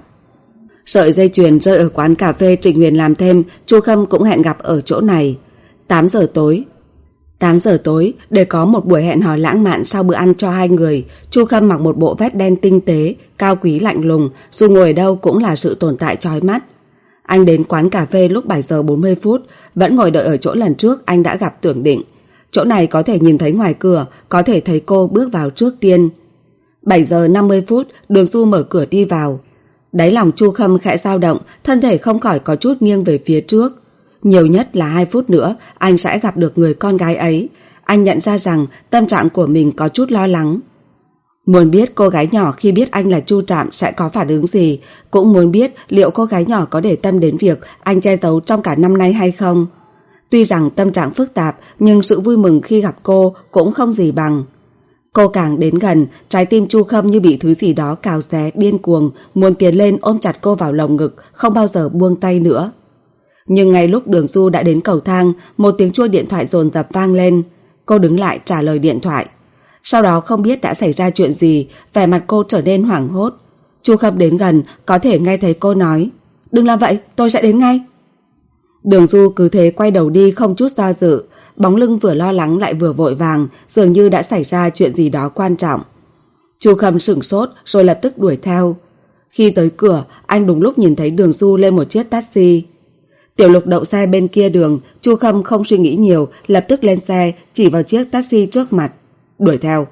Sợi dây chuyền rơi ở quán cà phê Trịnh Huyền làm thêm. Chu Khâm cũng hẹn gặp ở chỗ này. Tám giờ tối. Tám giờ tối, để có một buổi hẹn hò lãng mạn sau bữa ăn cho hai người. Chu Khâm mặc một bộ vest đen tinh tế, cao quý lạnh lùng, dù ngồi ở đâu cũng là sự tồn tại chói mắt. Anh đến quán cà phê lúc bảy giờ bốn mươi phút, vẫn ngồi đợi ở chỗ lần trước anh đã gặp Tưởng Định. Chỗ này có thể nhìn thấy ngoài cửa, có thể thấy cô bước vào trước tiên. Bảy giờ năm mươi phút, Đường Du mở cửa đi vào. Đáy lòng Chu Khâm khẽ dao động, thân thể không khỏi có chút nghiêng về phía trước. Nhiều nhất là hai phút nữa anh sẽ gặp được người con gái ấy. Anh nhận ra rằng tâm trạng của mình có chút lo lắng. Muốn biết cô gái nhỏ khi biết anh là Chu Trạm sẽ có phản ứng gì. Cũng muốn biết liệu cô gái nhỏ có để tâm đến việc anh che giấu trong cả năm nay hay không. Tuy rằng tâm trạng phức tạp, nhưng sự vui mừng khi gặp cô cũng không gì bằng. Cô càng đến gần, trái tim Chu Khâm như bị thứ gì đó cào xé điên cuồng, muốn tiến lên ôm chặt cô vào lồng ngực, không bao giờ buông tay nữa. Nhưng ngay lúc Đường Du đã đến cầu thang, một tiếng chuông điện thoại dồn dập vang lên. Cô đứng lại trả lời điện thoại. Sau đó không biết đã xảy ra chuyện gì, vẻ mặt cô trở nên hoảng hốt. Chu Khâm đến gần, có thể nghe thấy cô nói: "Đừng làm vậy, tôi sẽ đến ngay." Đường Du cứ thế quay đầu đi không chút do dự, bóng lưng vừa lo lắng lại vừa vội vàng, dường như đã xảy ra chuyện gì đó quan trọng. Chu Khâm sửng sốt rồi lập tức đuổi theo. Khi tới cửa, anh đúng lúc nhìn thấy Đường Du lên một chiếc taxi. Tiểu Lục đậu xe bên kia đường. Chu Khâm không suy nghĩ nhiều, lập tức lên xe, chỉ vào chiếc taxi trước mặt, đuổi theo.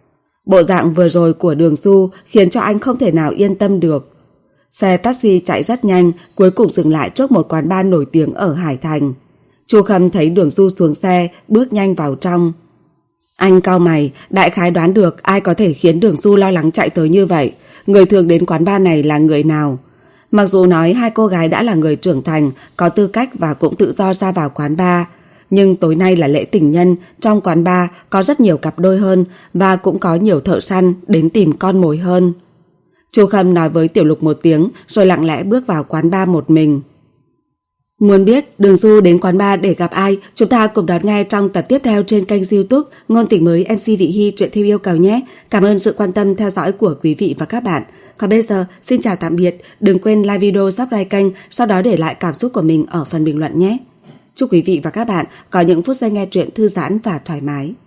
Bộ dạng vừa rồi của Đường Du khiến cho anh không thể nào yên tâm được. Xe taxi chạy rất nhanh, cuối cùng dừng lại trước một quán bar nổi tiếng ở Hải Thành. Chu Khâm thấy Đường Du xuống xe, bước nhanh vào trong. Anh cau mày, đại khái đoán được ai có thể khiến Đường Du lo lắng chạy tới như vậy. Người thường đến quán bar này là người nào? Mặc dù nói hai cô gái đã là người trưởng thành, có tư cách và cũng tự do ra vào quán bar, nhưng tối nay là lễ tình nhân, trong quán bar có rất nhiều cặp đôi hơn và cũng có nhiều thợ săn đến tìm con mồi hơn. Chu Khâm nói với Tiểu Lục một tiếng rồi lặng lẽ bước vào quán bar một mình. Muốn biết Đường Du đến quán bar để gặp ai, chúng ta cùng đón nghe trong tập tiếp theo trên kênh YouTube Ngôn Tình Mới em xê Vị Hy truyện theo yêu cầu nhé. Cảm ơn sự quan tâm theo dõi của quý vị và các bạn. Còn bây giờ, xin chào tạm biệt, đừng quên like video, subscribe kênh, sau đó để lại cảm xúc của mình ở phần bình luận nhé. Chúc quý vị và các bạn có những phút giây nghe truyện thư giãn và thoải mái.